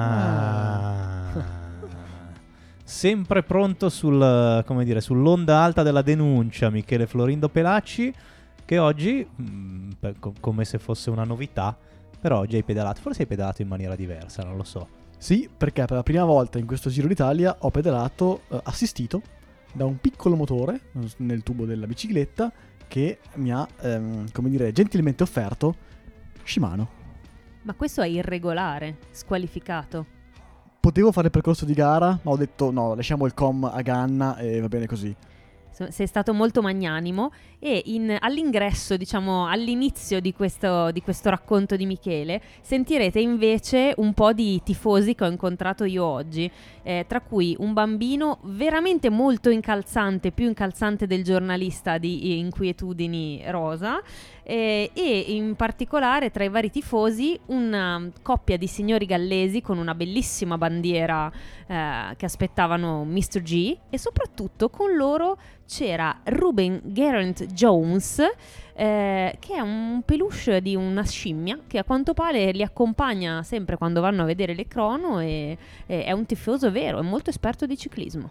Sempre pronto sull'onda alta della denuncia Michele Florindo Pelacci, che oggi come se fosse una novità, però oggi hai pedalato, forse hai pedalato in maniera diversa, non lo so. Sì, perché per la prima volta in questo Giro d'Italia ho pedalato assistito da un piccolo motore nel tubo della bicicletta che mi ha, gentilmente offerto Shimano. Ma questo è irregolare, squalificato. Potevo fare il percorso di gara, ma ho detto no, lasciamo il com a Ganna e va bene così. Sei stato molto magnanimo e all'ingresso, diciamo all'inizio di questo racconto di Michele, sentirete invece un po' di tifosi che ho incontrato io oggi, tra cui un bambino veramente molto incalzante, più incalzante del giornalista di Inquietudini Rosa, e in particolare tra i vari tifosi una coppia di signori gallesi con una bellissima bandiera che aspettavano Mr. G, e soprattutto con loro c'era Ruben Geraint Jones, che è un peluche di una scimmia che a quanto pare li accompagna sempre quando vanno a vedere le crono, e è un tifoso vero, è molto esperto di ciclismo.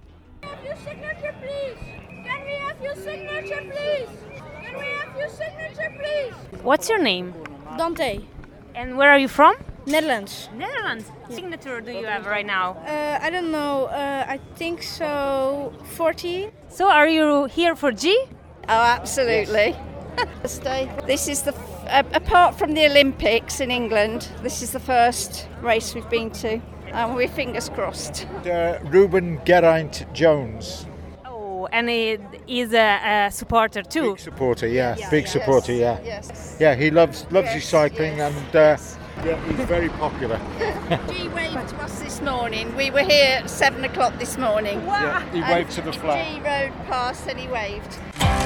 What's your name? Dante. And where are you from? Netherlands. Netherlands. What signature do you have right now? I don't know. I think so. 14. So are you here for G? Oh, absolutely. This is apart from the Olympics in England, this is the first race we've been to, and we're fingers crossed. Ruben Geraint Jones. Oh, and he is a supporter too. Big supporter, yeah. Big supporter, yeah. Yes. Yeah, he loves his cycling, and he's very popular. G waved to us this morning. We were here at 7 o'clock this morning. Wow. Yeah, he waved to the flag. G rode past and he waved.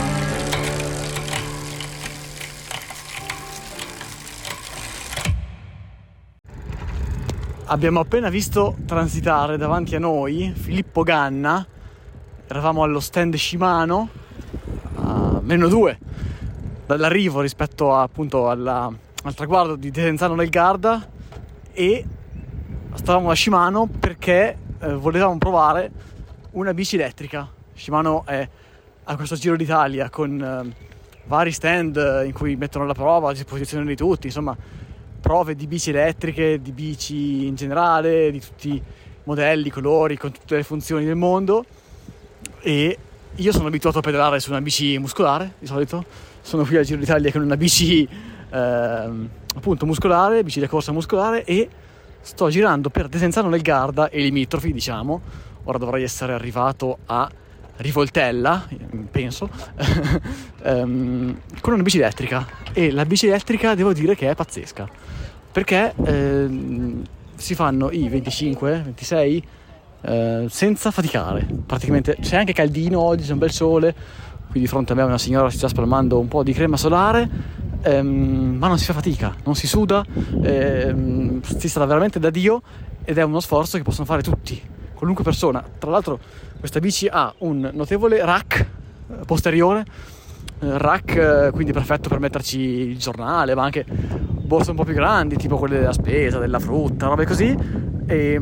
Abbiamo appena visto transitare davanti a noi Filippo Ganna. Eravamo allo stand Shimano, a -2 dall'arrivo rispetto appunto al traguardo di Desenzano del Garda, e stavamo a Shimano perché volevamo provare una bici elettrica. Shimano è a questo Giro d'Italia con vari stand in cui mettono alla prova a disposizione di tutti, insomma prove di bici elettriche, di bici in generale, di tutti i modelli, colori, con tutte le funzioni del mondo. E io sono abituato a pedalare su una bici muscolare, di solito sono qui al Giro d'Italia con una bici appunto muscolare, bici da corsa muscolare, e sto girando per Desenzano del Garda e limitrofi, diciamo. Ora dovrei essere arrivato a Rivoltella, penso, con una bici elettrica. E la bici elettrica devo dire che è pazzesca, perché si fanno i 25, 26 senza faticare, praticamente. C'è anche caldino oggi, c'è un bel sole, qui di fronte a me una signora si sta spalmando un po' di crema solare, ma non si fa fatica, non si suda, si sta veramente da Dio, ed è uno sforzo che possono fare tutti, qualunque persona. Tra l'altro questa bici ha un notevole rack posteriore, quindi perfetto per metterci il giornale, ma anche borse un po' più grandi, tipo quelle della spesa, della frutta, robe così, e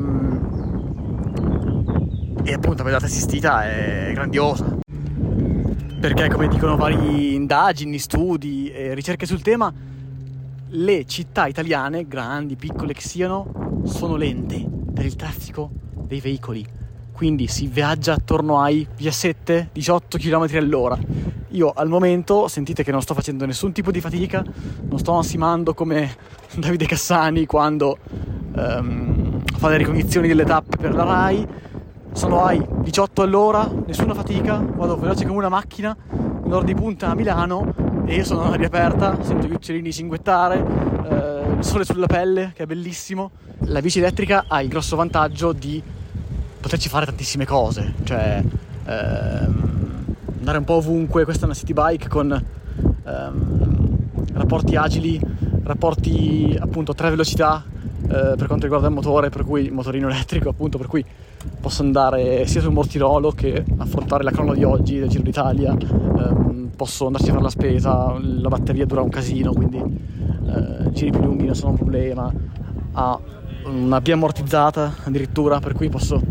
appunto la pedalata assistita è grandiosa, perché, come dicono varie indagini, studi e ricerche sul tema, le città italiane, grandi, piccole che siano, sono lente per il traffico dei veicoli, quindi si viaggia attorno ai 17-18 km all'ora. Io al momento sentite che non sto facendo nessun tipo di fatica, non sto ansimando come Davide Cassani quando fa le ricognizioni delle tappe per la Rai. Sono ai 18 all'ora, nessuna fatica, vado veloce come una macchina, un'ora di punta a Milano e io sono all'aria aperta, sento gli uccellini cinguettare, il sole sulla pelle, che è bellissimo. La bici elettrica ha il grosso vantaggio di poterci fare tantissime cose, cioè andare un po' ovunque. Questa è una city bike con rapporti agili, rapporti appunto a 3 velocità per quanto riguarda il motore, per cui il motorino elettrico, appunto, per cui posso andare sia sul Mortirolo che affrontare la crono di oggi del Giro d'Italia, posso andarci a fare la spesa, la batteria dura un casino, quindi giri più lunghi non sono un problema, ha una biammortizzata addirittura, per cui posso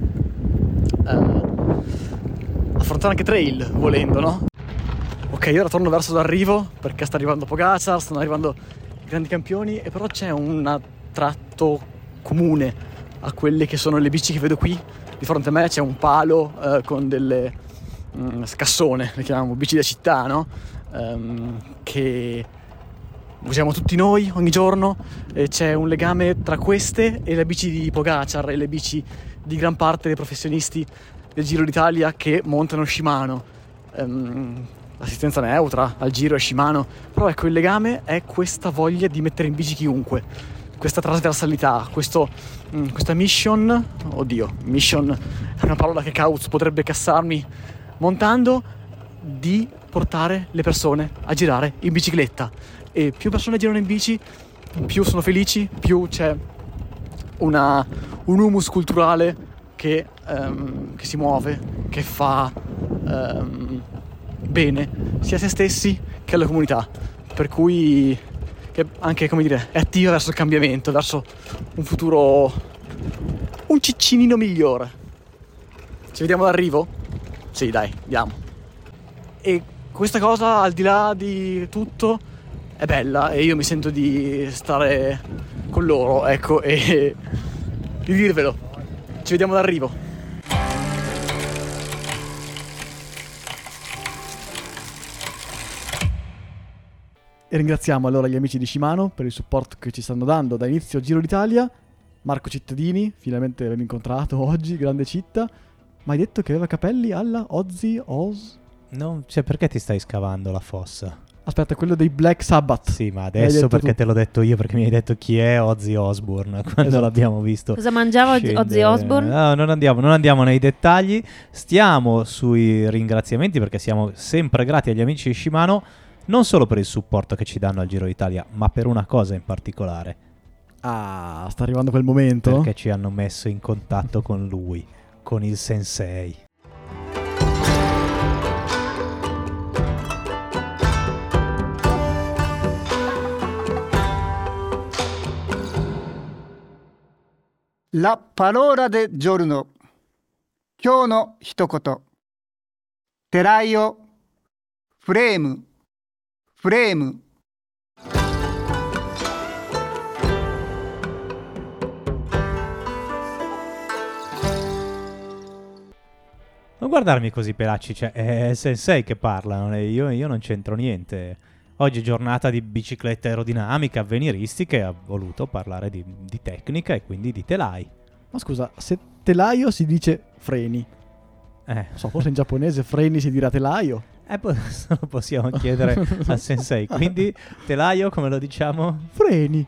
affrontare anche trail volendo, no? Ok, ora torno verso l'arrivo perché sta arrivando Pogacar, stanno arrivando i grandi campioni, e però c'è un tratto comune a quelle che sono le bici che vedo qui. Di fronte a me c'è un palo con delle scassone, le chiamiamo bici da città, no? Che usiamo tutti noi ogni giorno, e c'è un legame tra queste e le bici di Pogacar e le bici di gran parte dei professionisti del Giro d'Italia che montano Shimano. L'assistenza neutra al Giro è Shimano, però ecco, il legame è questa voglia di mettere in bici chiunque, questa trasversalità, questa mission. Mission è una parola che Kautz potrebbe cassarmi montando, di portare le persone a girare in bicicletta. E più persone girano in bici, più sono felici, più c'è un humus culturale che si muove, che fa bene sia a se stessi che alla comunità, per cui che anche, come dire, è attiva verso il cambiamento, verso un futuro un ciccinino migliore. Ci vediamo d'arrivo? Sì, dai, andiamo. E questa cosa, al di là di tutto, è bella, e io mi sento di stare con loro, ecco, e di dirvelo. Ci vediamo d'arrivo. E ringraziamo allora gli amici di Shimano per il supporto che ci stanno dando da inizio Giro d'Italia. Marco Cittadini, finalmente l'abbiamo incontrato oggi, grande città. Ma hai detto che aveva capelli alla Ozzy Oz? No, cioè, perché ti stai scavando la fossa? Aspetta, quello dei Black Sabbath. Sì, ma adesso perché te l'ho detto io, perché mi hai detto chi è Ozzy Osbourne quando l'abbiamo visto. Cosa mangiava Ozzy Osbourne? No, non andiamo nei dettagli. Stiamo sui ringraziamenti, perché siamo sempre grati agli amici di Shimano, non solo per il supporto che ci danno al Giro d'Italia, ma per una cosa in particolare. Ah, sta arrivando quel momento? Perché ci hanno messo in contatto con lui, con il sensei. La parola del giorno. Kyou no hitokoto. Teraio. Frame. Frame. Non guardarmi così, Pelacci, cioè è il sensei che parla, io non c'entro niente. Oggi è giornata di bicicletta aerodinamica, avveniristiche, ha voluto parlare di tecnica e quindi di telai. Ma scusa, se telaio si dice freni. So, forse in giapponese freni si dirà telaio. Lo possiamo chiedere al sensei. Quindi telaio come lo diciamo? Freni.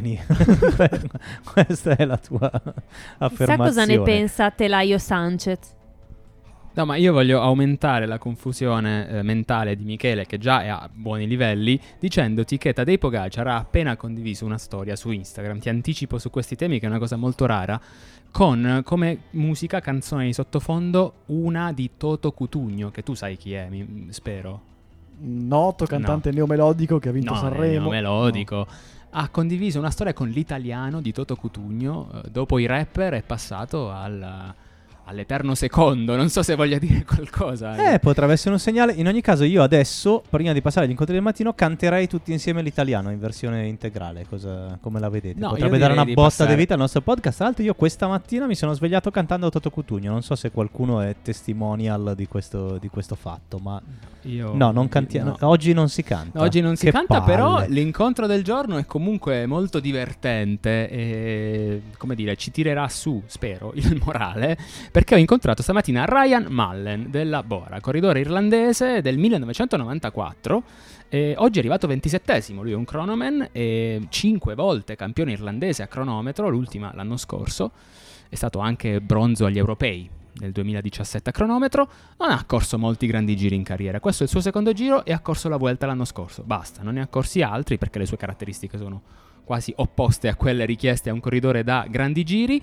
Questa è la tua affermazione. Chissà cosa ne pensa Telaio Sanchez. No, ma io voglio aumentare la confusione mentale di Michele, che già è a buoni livelli, dicendoti che Tadej Pogačar ha appena condiviso una storia su Instagram. Ti anticipo su questi temi, che è una cosa molto rara, con come musica, canzone di sottofondo, una di Toto Cutugno, che tu sai chi è, spero. Noto cantante neomelodico che ha vinto Sanremo. Neomelodico. No. Ha condiviso una storia con l'italiano di Toto Cutugno. Dopo i rapper è passato all'eterno secondo. Non so se voglia dire qualcosa. Potrebbe essere un segnale. In ogni caso io adesso, prima di passare agli incontri del mattino, canterei tutti insieme l'italiano in versione integrale. Come la vedete? Potrebbe dare una botta di vita al nostro podcast. Tra l'altro io questa mattina mi sono svegliato cantando Toto Cutugno. Non so se qualcuno è testimonial di questo fatto, ma non cantiamo. No. Oggi non si canta. Oggi non si canta, però l'incontro del giorno è comunque molto divertente e, come dire, ci tirerà su, spero, il morale, perché ho incontrato stamattina Ryan Mullen della Bora, corridore irlandese del 1994. Oggi è arrivato 27esimo, lui è un cronoman e 5 volte campione irlandese a cronometro, l'ultima l'anno scorso, è stato anche bronzo agli europei nel 2017 a cronometro. Non ha corso molti grandi giri in carriera, questo è il suo secondo giro e ha corso la Vuelta l'anno scorso, basta, non ne ha corsi altri perché le sue caratteristiche sono quasi opposte a quelle richieste a un corridore da grandi giri.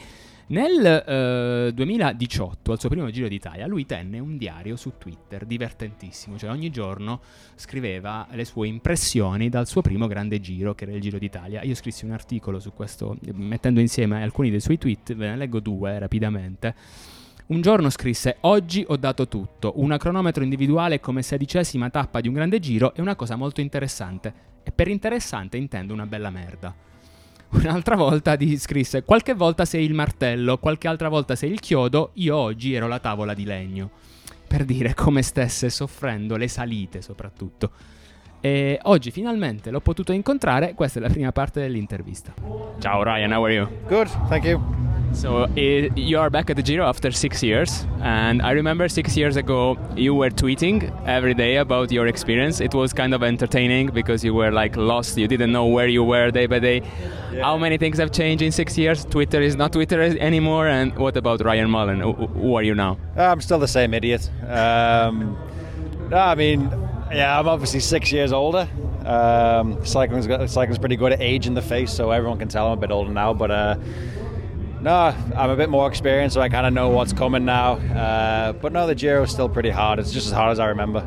Nel 2018, al suo primo Giro d'Italia, lui tenne un diario su Twitter divertentissimo, cioè ogni giorno scriveva le sue impressioni dal suo primo grande giro, che era il Giro d'Italia. Io scrissi un articolo su questo, mettendo insieme alcuni dei suoi tweet, ve ne leggo 2 rapidamente. Un giorno scrisse: oggi ho dato tutto, una cronometro individuale come 16ª tappa di un grande giro è una cosa molto interessante, e per interessante intendo una bella merda. Un'altra volta scrisse: qualche volta sei il martello, qualche altra volta sei il chiodo, io oggi ero la tavola di legno. Per dire come stesse soffrendo le salite soprattutto. E oggi finalmente l'ho potuto incontrare, questa è la prima parte dell'intervista. Ciao Ryan, how are you? Good, thank you. So you are back at the Giro after 6 years, and I remember 6 years ago you were tweeting every day about your experience. It was kind of entertaining because you were like lost, you didn't know where you were day by day. Yeah. How many things have changed in 6 years? Twitter is not Twitter anymore, and what about Ryan Mullen? Who are you now? I'm still the same idiot. I mean, yeah, I'm obviously 6 years older. Cycling's pretty good at age in the face, so everyone can tell I'm a bit older now, but no, I'm a bit more experienced, so I kind of know what's coming now. But no, the Giro is still pretty hard. It's just as hard as I remember.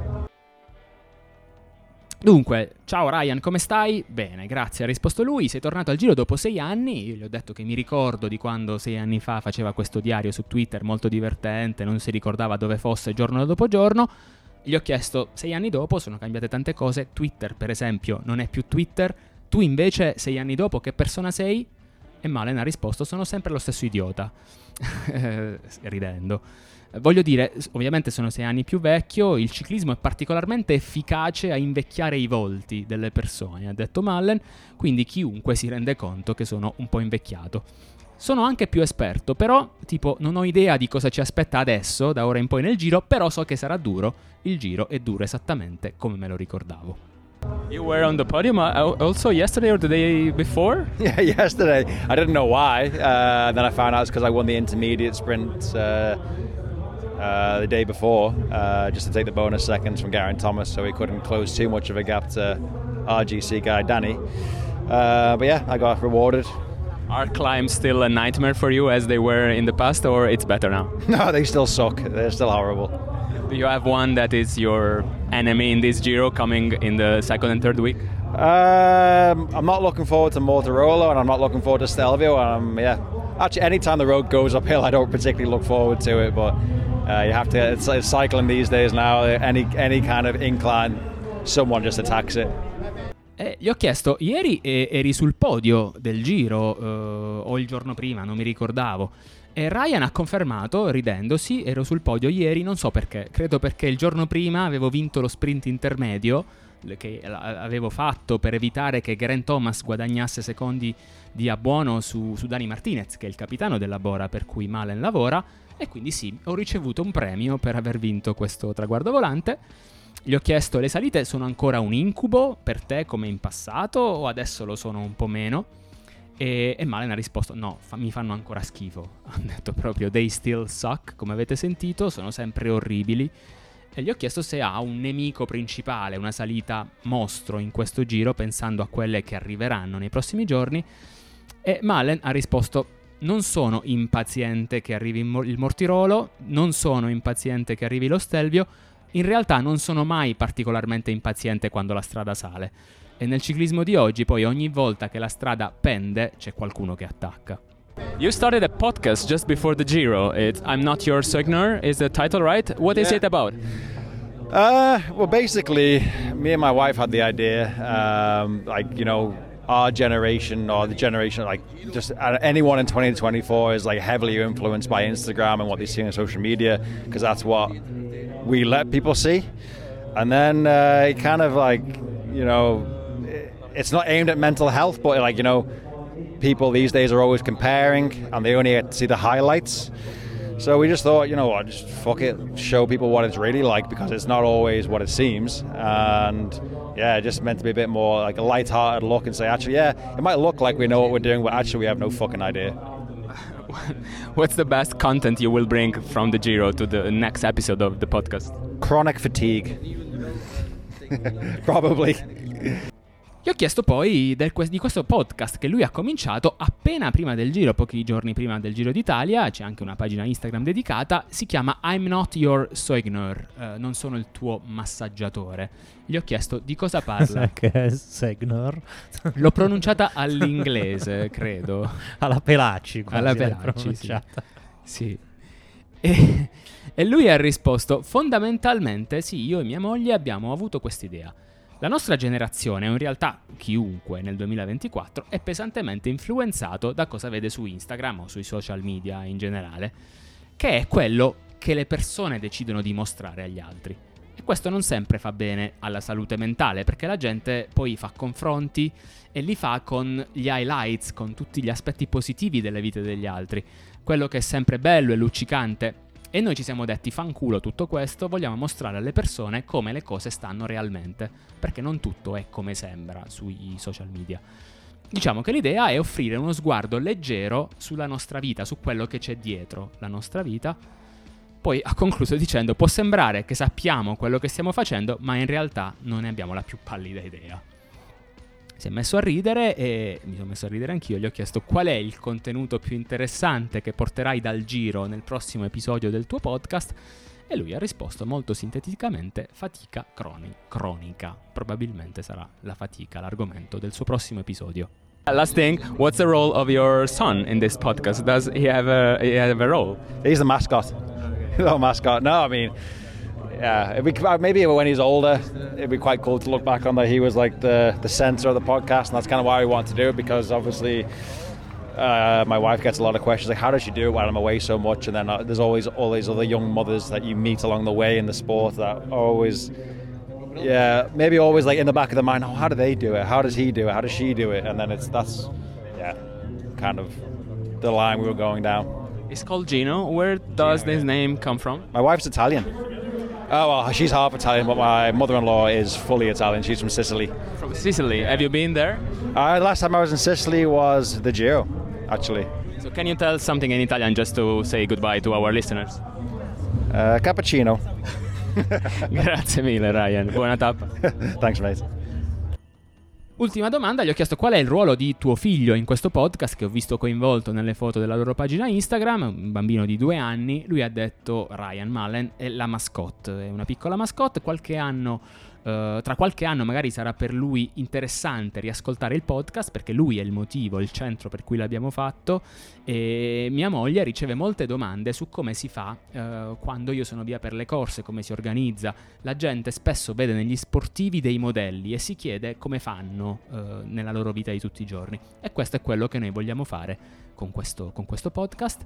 Dunque, ciao Ryan, come stai? Bene, grazie, ha risposto lui. Sei tornato al Giro dopo 6 anni. Io gli ho detto che mi ricordo di quando 6 anni fa faceva questo diario su Twitter molto divertente, non si ricordava dove fosse giorno dopo giorno. Gli ho chiesto: 6 anni dopo sono cambiate tante cose, Twitter per esempio non è più Twitter, tu invece 6 anni dopo che persona sei? E Mullen ha risposto: sono sempre lo stesso idiota. Ridendo. Voglio dire, ovviamente sono 6 anni più vecchio, il ciclismo è particolarmente efficace a invecchiare i volti delle persone, ha detto Mullen, quindi chiunque si rende conto che sono un po' invecchiato. Sono anche più esperto, però, tipo, non ho idea di cosa ci aspetta adesso, da ora in poi nel Giro, però so che sarà duro. Il Giro è duro esattamente come me lo ricordavo. You were on the podium also yesterday or the day before? Yeah, yesterday. I didn't know why. Then I found out it's because I won the intermediate sprint the day before, just to take the bonus seconds from Geraint Thomas, so he couldn't close too much of a gap to RGC guy Danny. But yeah, I got rewarded. Are climbs still a nightmare for you as they were in the past, or it's better now? No, they still suck. They're still horrible. Do you have one that is your enemy in this Giro coming in the second and third week? I'm not looking forward to Mortarolo, and I'm not looking forward to Stelvio. Actually, anytime the road goes uphill, I don't particularly look forward to it. But you have to. It's cycling these days now. Any kind of incline, someone just attacks it. Gli ho chiesto: ieri eri sul podio del Giro o il giorno prima, non mi ricordavo. E Ryan ha confermato, ridendo: sì, ero sul podio ieri, non so perché, credo perché il giorno prima avevo vinto lo sprint intermedio che avevo fatto per evitare che Geraint Thomas guadagnasse secondi di abbuono su Dani Martinez, che è il capitano della Bora per cui Malen lavora, e quindi sì, ho ricevuto un premio per aver vinto questo traguardo volante. Gli ho chiesto: le salite sono ancora un incubo per te come in passato o adesso lo sono un po' meno? E Malen ha risposto: no, mi fanno ancora schifo. Ha detto proprio they still suck, come avete sentito, sono sempre orribili. E gli ho chiesto se ha un nemico principale, una salita mostro in questo giro, pensando a quelle che arriveranno nei prossimi giorni. E Malen ha risposto: non sono impaziente che arrivi il Mortirolo, non sono impaziente che arrivi lo Stelvio, in realtà non sono mai particolarmente impaziente quando la strada sale. E nel ciclismo di oggi poi ogni volta che la strada pende c'è qualcuno che attacca. You started a podcast just before the Giro. I'm Not Your Soigner is the title, right? What is it about? Well, basically, me and my wife had the idea, our generation or the generation, like just anyone in 2024 is like heavily influenced by Instagram and what they see on social media, because that's what we let people see. And then it kind of like, it's not aimed at mental health, but like, people these days are always comparing and they only get to see the highlights. So we just thought, just fuck it, show people what it's really like, because it's not always what it seems. And yeah, it just meant to be a bit more like a light-hearted look and say, actually, yeah, it might look like we know what we're doing, but actually we have no fucking idea. What's the best content you will bring from the Giro to the next episode of the podcast? Chronic fatigue. Probably. Gli ho chiesto poi di questo podcast che lui ha cominciato appena prima del Giro, pochi giorni prima del Giro d'Italia. C'è anche una pagina Instagram dedicata, si chiama I'm Not Your Soigner, non sono il tuo massaggiatore. Gli ho chiesto di cosa parla. Che è Soigner? L'ho pronunciata all'inglese, credo. Alla Pelacci. Alla Pelacci, sì. E lui ha risposto: fondamentalmente sì, io e mia moglie abbiamo avuto quest'idea. La nostra generazione, o in realtà chiunque nel 2024, è pesantemente influenzato da cosa vede su Instagram o sui social media in generale, che è quello che le persone decidono di mostrare agli altri. E questo non sempre fa bene alla salute mentale, perché la gente poi fa confronti e li fa con gli highlights, con tutti gli aspetti positivi delle vite degli altri, quello che è sempre bello e luccicante. E noi ci siamo detti: fanculo tutto questo, vogliamo mostrare alle persone come le cose stanno realmente, perché non tutto è come sembra sui social media. Diciamo che l'idea è offrire uno sguardo leggero sulla nostra vita, su quello che c'è dietro la nostra vita. Poi ha concluso dicendo: può sembrare che sappiamo quello che stiamo facendo, ma in realtà non ne abbiamo la più pallida idea. Si è messo a ridere e mi sono messo a ridere anch'io. Gli ho chiesto: qual è il contenuto più interessante che porterai dal Giro nel prossimo episodio del tuo podcast? E lui ha risposto molto sinteticamente: fatica cronica. Probabilmente sarà la fatica l'argomento del suo prossimo episodio. Last thing, what's the role of your son in this podcast? Does he have a role? He's the mascot. No mascot. No, I mean, yeah, maybe when he's older, it'd be quite cool to look back on that he was like the center of the podcast, and that's kind of why we want to do it, because obviously my wife gets a lot of questions like, how does she do it while I'm away so much? And then there's always all these other young mothers that you meet along the way in the sport that are always, maybe always like in the back of the mind, oh, how do they do it? How does he do it? How does she do it? And then that's kind of the line we were going down. It's called Gino. Where does this name come from? My wife's Italian. Oh, well, she's half Italian, but my mother-in-law is fully Italian. She's from Sicily. From Sicily. Have you been there? Last time I was in Sicily was the Giro, actually. So can you tell something in Italian just to say goodbye to our listeners? Cappuccino. Grazie mille, Ryan. Buona tappa. Thanks, mate. Ultima domanda, gli ho chiesto qual è il ruolo di tuo figlio in questo podcast, che ho visto coinvolto nelle foto della loro pagina Instagram, un bambino di 2 anni. Lui ha detto: Ryan Malen è la mascotte, è una piccola mascotte. Tra qualche anno magari sarà per lui interessante riascoltare il podcast, perché lui è il motivo, il centro per cui l'abbiamo fatto. E mia moglie riceve molte domande su come si fa quando io sono via per le corse, come si organizza. La gente spesso vede negli sportivi dei modelli e si chiede come fanno nella loro vita di tutti i giorni, e questo è quello che noi vogliamo fare con questo podcast.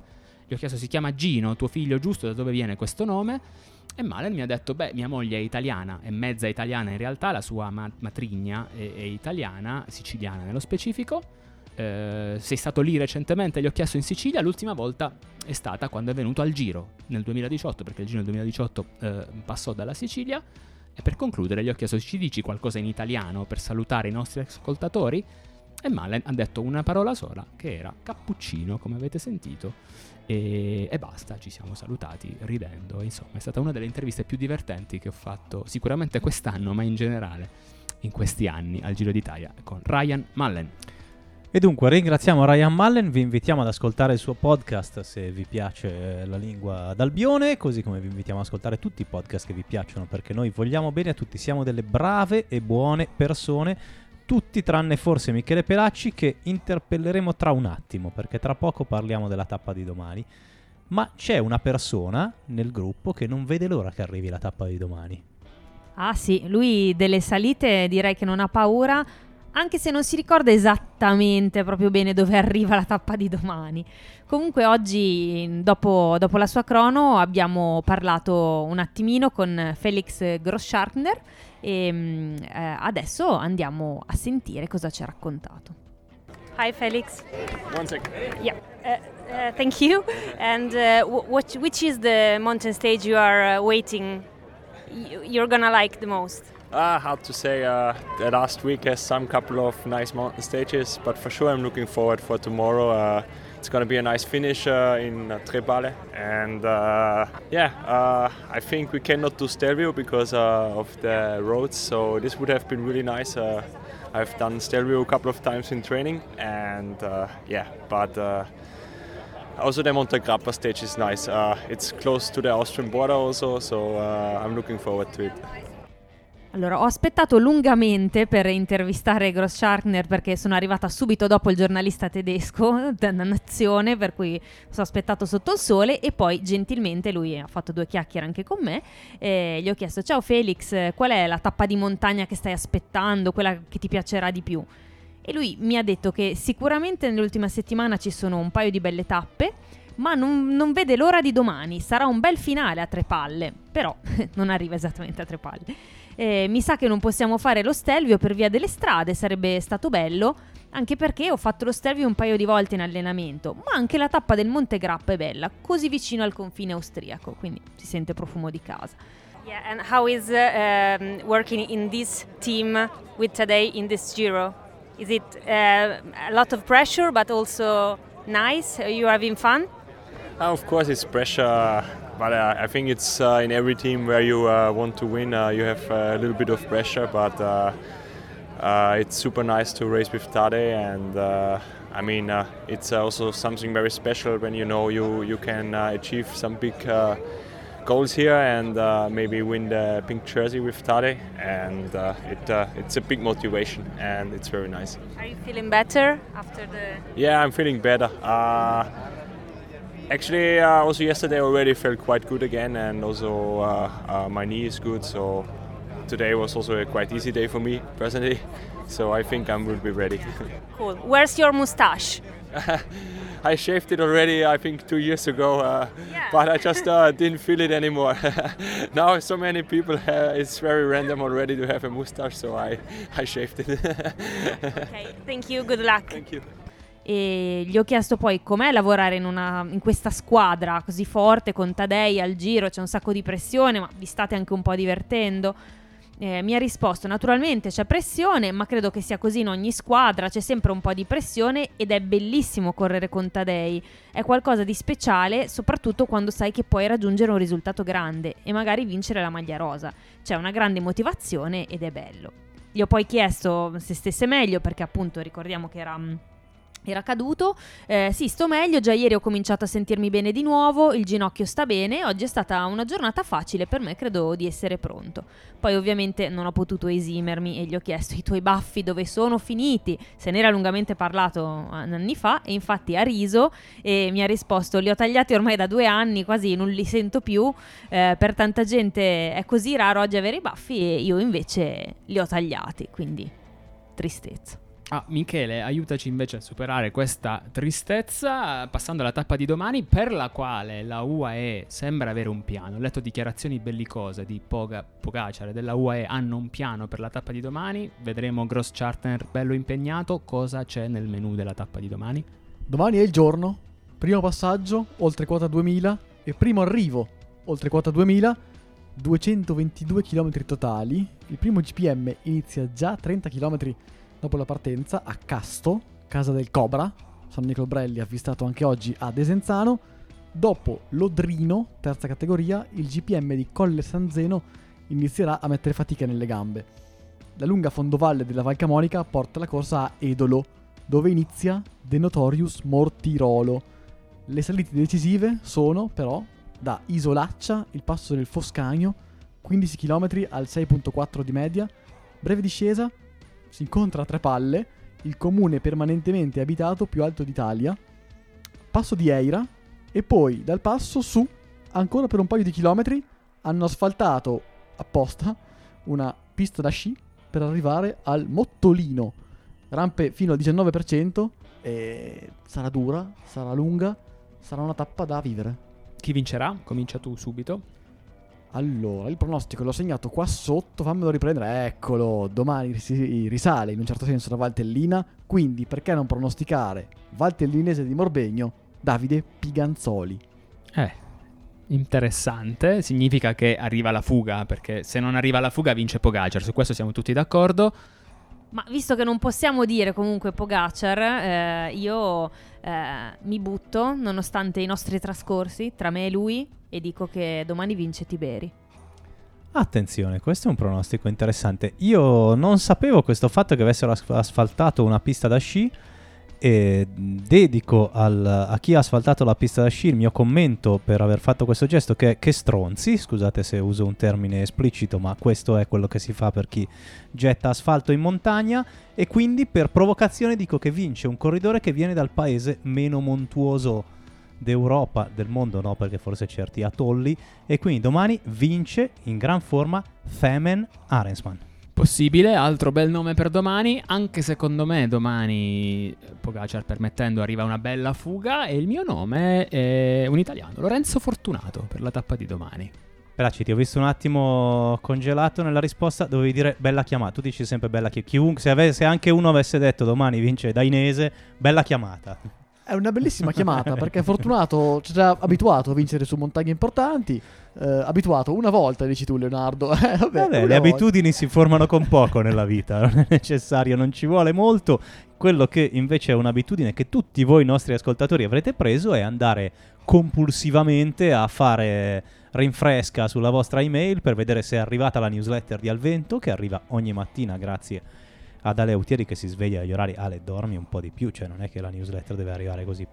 Gli ho chiesto: si chiama Gino, tuo figlio, giusto? Da dove viene questo nome? E Malen mi ha detto: beh, mia moglie è italiana, è mezza italiana in realtà, la sua matrigna è italiana, siciliana nello specifico. Sei stato lì recentemente? Gli ho chiesto: in Sicilia? L'ultima volta è stata quando è venuto al Giro nel 2018, perché il Giro nel 2018 passò dalla Sicilia. E per concludere gli ho chiesto: ci dici qualcosa in italiano per salutare i nostri ascoltatori? E Malen ha detto una parola sola, che era cappuccino, come avete sentito. E basta, ci siamo salutati ridendo. Insomma, è stata una delle interviste più divertenti che ho fatto sicuramente quest'anno, ma in generale in questi anni al Giro d'Italia, con Ryan Mullen. E dunque ringraziamo Ryan Mullen, vi invitiamo ad ascoltare il suo podcast se vi piace la lingua d'Albione, così come vi invitiamo ad ascoltare tutti i podcast che vi piacciono, perché noi vogliamo bene a tutti, siamo delle brave e buone persone, tutti tranne forse Michele Pelacci, che interpelleremo tra un attimo, perché tra poco parliamo della tappa di domani. Ma c'è una persona nel gruppo che non vede l'ora che arrivi la tappa di domani. Ah sì, lui delle salite direi che non ha paura, anche se non si ricorda esattamente proprio bene dove arriva la tappa di domani. Comunque oggi, dopo la sua crono, abbiamo parlato un attimino con Felix Großschartner e adesso andiamo a sentire cosa ci ha raccontato. Hi Felix. One second. Yeah. Thank you. And which is the mountain stage you are waiting? You're gonna like the most? Hard to say. The last week has some couple of nice mountain stages, but for sure I'm looking forward for tomorrow. It's going to be a nice finish in Trebale, and I think we cannot do Stelvio because of the roads, so this would have been really nice. I've done Stelvio a couple of times in training, and also the Monte Grappa stage is nice. It's close to the Austrian border also, so I'm looking forward to it. Allora, ho aspettato lungamente per intervistare Großschartner perché sono arrivata subito dopo il giornalista tedesco da Nazione, per cui ho aspettato sotto il sole e poi gentilmente lui ha fatto 2 chiacchiere anche con me e gli ho chiesto: ciao Felix, qual è la tappa di montagna che stai aspettando, quella che ti piacerà di più? E lui mi ha detto che sicuramente nell'ultima settimana ci sono un paio di belle tappe, ma non vede l'ora di domani. Sarà un bel finale a Trepalle, però non arriva esattamente a Trepalle. Mi sa che non possiamo fare lo Stelvio per via delle strade, sarebbe stato bello, anche perché ho fatto lo Stelvio un paio di volte in allenamento, ma anche la tappa del Monte Grappa è bella, così vicino al confine austriaco, quindi si sente profumo di casa. Yeah, and how is working in this team with Tadej in this Giro? Is it a lot of pressure but also nice? Are you having fun? Of course it's pressure, but I think it's in every team where you want to win, you have a little bit of pressure, but it's super nice to race with Tadej, and it's also something very special when you know you can achieve some big goals here and maybe win the pink jersey with Tadej, and it's a big motivation and it's very nice. Are you feeling better after the... Yeah, I'm feeling better. Actually, also yesterday I already felt quite good again, and also my knee is good, so today was also a quite easy day for me personally, so I think I will be ready. Cool. Where's your mustache? I shaved it already, I think 2 years ago, but I just didn't feel it anymore. Now so many people, it's very random already to have a mustache, so I shaved it. Okay, thank you, good luck. Thank you. E gli ho chiesto poi com'è lavorare in questa squadra così forte con Tadej al Giro, c'è un sacco di pressione, ma vi state anche un po' divertendo? Mi ha risposto: naturalmente c'è pressione, ma credo che sia così in ogni squadra, c'è sempre un po' di pressione ed è bellissimo correre con Tadej, è qualcosa di speciale, soprattutto quando sai che puoi raggiungere un risultato grande e magari vincere la maglia rosa, c'è una grande motivazione ed è bello. Gli ho poi chiesto se stesse meglio, perché appunto ricordiamo che era caduto. Sì, sto meglio, già ieri ho cominciato a sentirmi bene di nuovo, il ginocchio sta bene, oggi è stata una giornata facile per me, credo di essere pronto. Poi ovviamente non ho potuto esimermi e gli ho chiesto: i tuoi baffi dove sono finiti? Se ne era lungamente parlato anni fa e infatti ha riso e mi ha risposto: li ho tagliati ormai da 2 anni, quasi non li sento più, per tanta gente è così raro oggi avere i baffi e io invece li ho tagliati, quindi tristezza. Michele, aiutaci invece a superare questa tristezza passando alla tappa di domani, per la quale la UAE sembra avere un piano. Ho letto dichiarazioni bellicose di Pogacar e della UAE, hanno un piano per la tappa di domani. Vedremo Grosschartner bello impegnato. Cosa c'è nel menù della tappa di domani? Domani è il giorno, primo passaggio oltre quota 2000 e primo arrivo oltre quota 2000, 222 km totali. Il primo GPM inizia già 30 km dopo la partenza a Casto, casa del Cobra. San Nicolo Brelli avvistato anche oggi a Desenzano. Dopo l'Odrino, terza categoria, il GPM di Colle San Zeno inizierà a mettere fatica nelle gambe. La lunga fondovalle della Val Camonica porta la corsa a Edolo, dove inizia The Notorious Mortirolo. Le salite decisive sono però da Isolaccia, il passo del Foscagno, 15 km al 6.4 di media, breve discesa, si incontra a Trepalle, il comune permanentemente abitato più alto d'Italia, passo di Eira, e poi dal passo su, ancora per un paio di chilometri, hanno asfaltato apposta una pista da sci per arrivare al Mottolino. Rampe fino al 19%, e sarà dura, sarà lunga, sarà una tappa da vivere. Chi vincerà? Comincia tu subito. Allora, il pronostico l'ho segnato qua sotto, fammelo riprendere, eccolo. Domani si risale in un certo senso la Valtellina, quindi perché non pronosticare Valtellinese di Morbegno, Davide Piganzoli. Interessante, significa che arriva la fuga, perché se non arriva la fuga vince Pogacar, su questo siamo tutti d'accordo. Ma visto che non possiamo dire comunque Pogacar, io mi butto, nonostante i nostri trascorsi tra me e lui, e dico che domani vince Tiberi. Attenzione, questo è un pronostico interessante. Io non sapevo questo fatto che avessero asfaltato una pista da sci, e dedico a chi ha asfaltato la pista da sci il mio commento per aver fatto questo gesto, che stronzi, scusate se uso un termine esplicito, ma questo è quello che si fa per chi getta asfalto in montagna. E quindi per provocazione dico che vince un corridore che viene dal paese meno montuoso d'Europa, del mondo no, perché forse certi atolli, e quindi domani vince in gran forma Femen Arensman. Possibile, altro bel nome per domani. Anche secondo me domani, Pogacar permettendo, arriva una bella fuga, e il mio nome è un italiano, Lorenzo Fortunato, per la tappa di domani. Pelacci, ti ho visto un attimo congelato nella risposta, dovevi dire bella chiamata. Tu dici sempre bella chiamata. Se anche uno avesse detto domani vince Dainese, bella chiamata. È una bellissima chiamata, perché Fortunato ci ha già abituato a vincere su montagne importanti. Abituato una volta, dici tu, Leonardo. Vabbè, le abitudini si formano con poco nella vita, non è necessario, non ci vuole molto. Quello che invece è un'abitudine che tutti voi nostri ascoltatori avrete preso è andare compulsivamente a fare rinfresca sulla vostra email per vedere se è arrivata la newsletter di Alvento, che arriva ogni mattina grazie ad Ale Autieri, che si sveglia agli orari. Ale, dormi un po' di più, cioè non è che la newsletter deve arrivare così,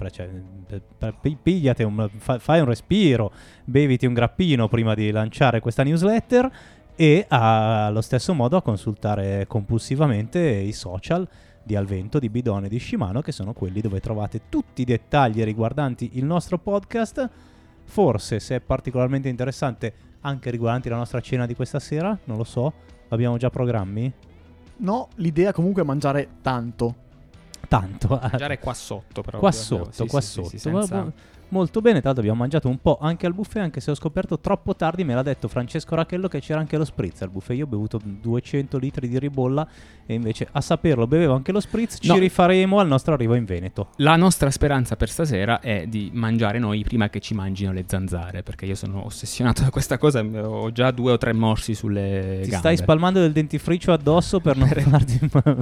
pigliate fai un respiro, beviti un grappino prima di lanciare questa newsletter, e allo stesso modo a consultare compulsivamente i social di Alvento, di Bidone e di Shimano, che sono quelli dove trovate tutti i dettagli riguardanti il nostro podcast. Forse, se è particolarmente interessante, anche riguardanti la nostra cena di questa sera, non lo so, abbiamo già programmi? No, l'idea comunque è mangiare tanto. Mangiare qua sotto, però. Qua sotto. Sì, senza... Molto bene, tanto abbiamo mangiato un po' anche al buffet, anche se ho scoperto troppo tardi, me l'ha detto Francesco Racchello, che c'era anche lo spritz al buffet. Io ho bevuto 200 litri di ribolla, e invece a saperlo bevevo anche lo spritz. Ci rifaremo al nostro arrivo in Veneto. La nostra speranza per stasera è di mangiare noi prima che ci mangino le zanzare, perché io sono ossessionato da questa cosa, ho già 2 o 3 morsi sulle gambe. Ti stai spalmando del dentifricio addosso per non farti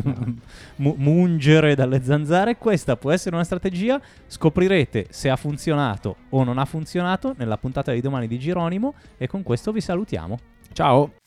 mungere dalle zanzare. Questa può essere una strategia, scoprirete se ha funzionato o non ha funzionato nella puntata di domani di Geronimo, e con questo vi salutiamo. Ciao.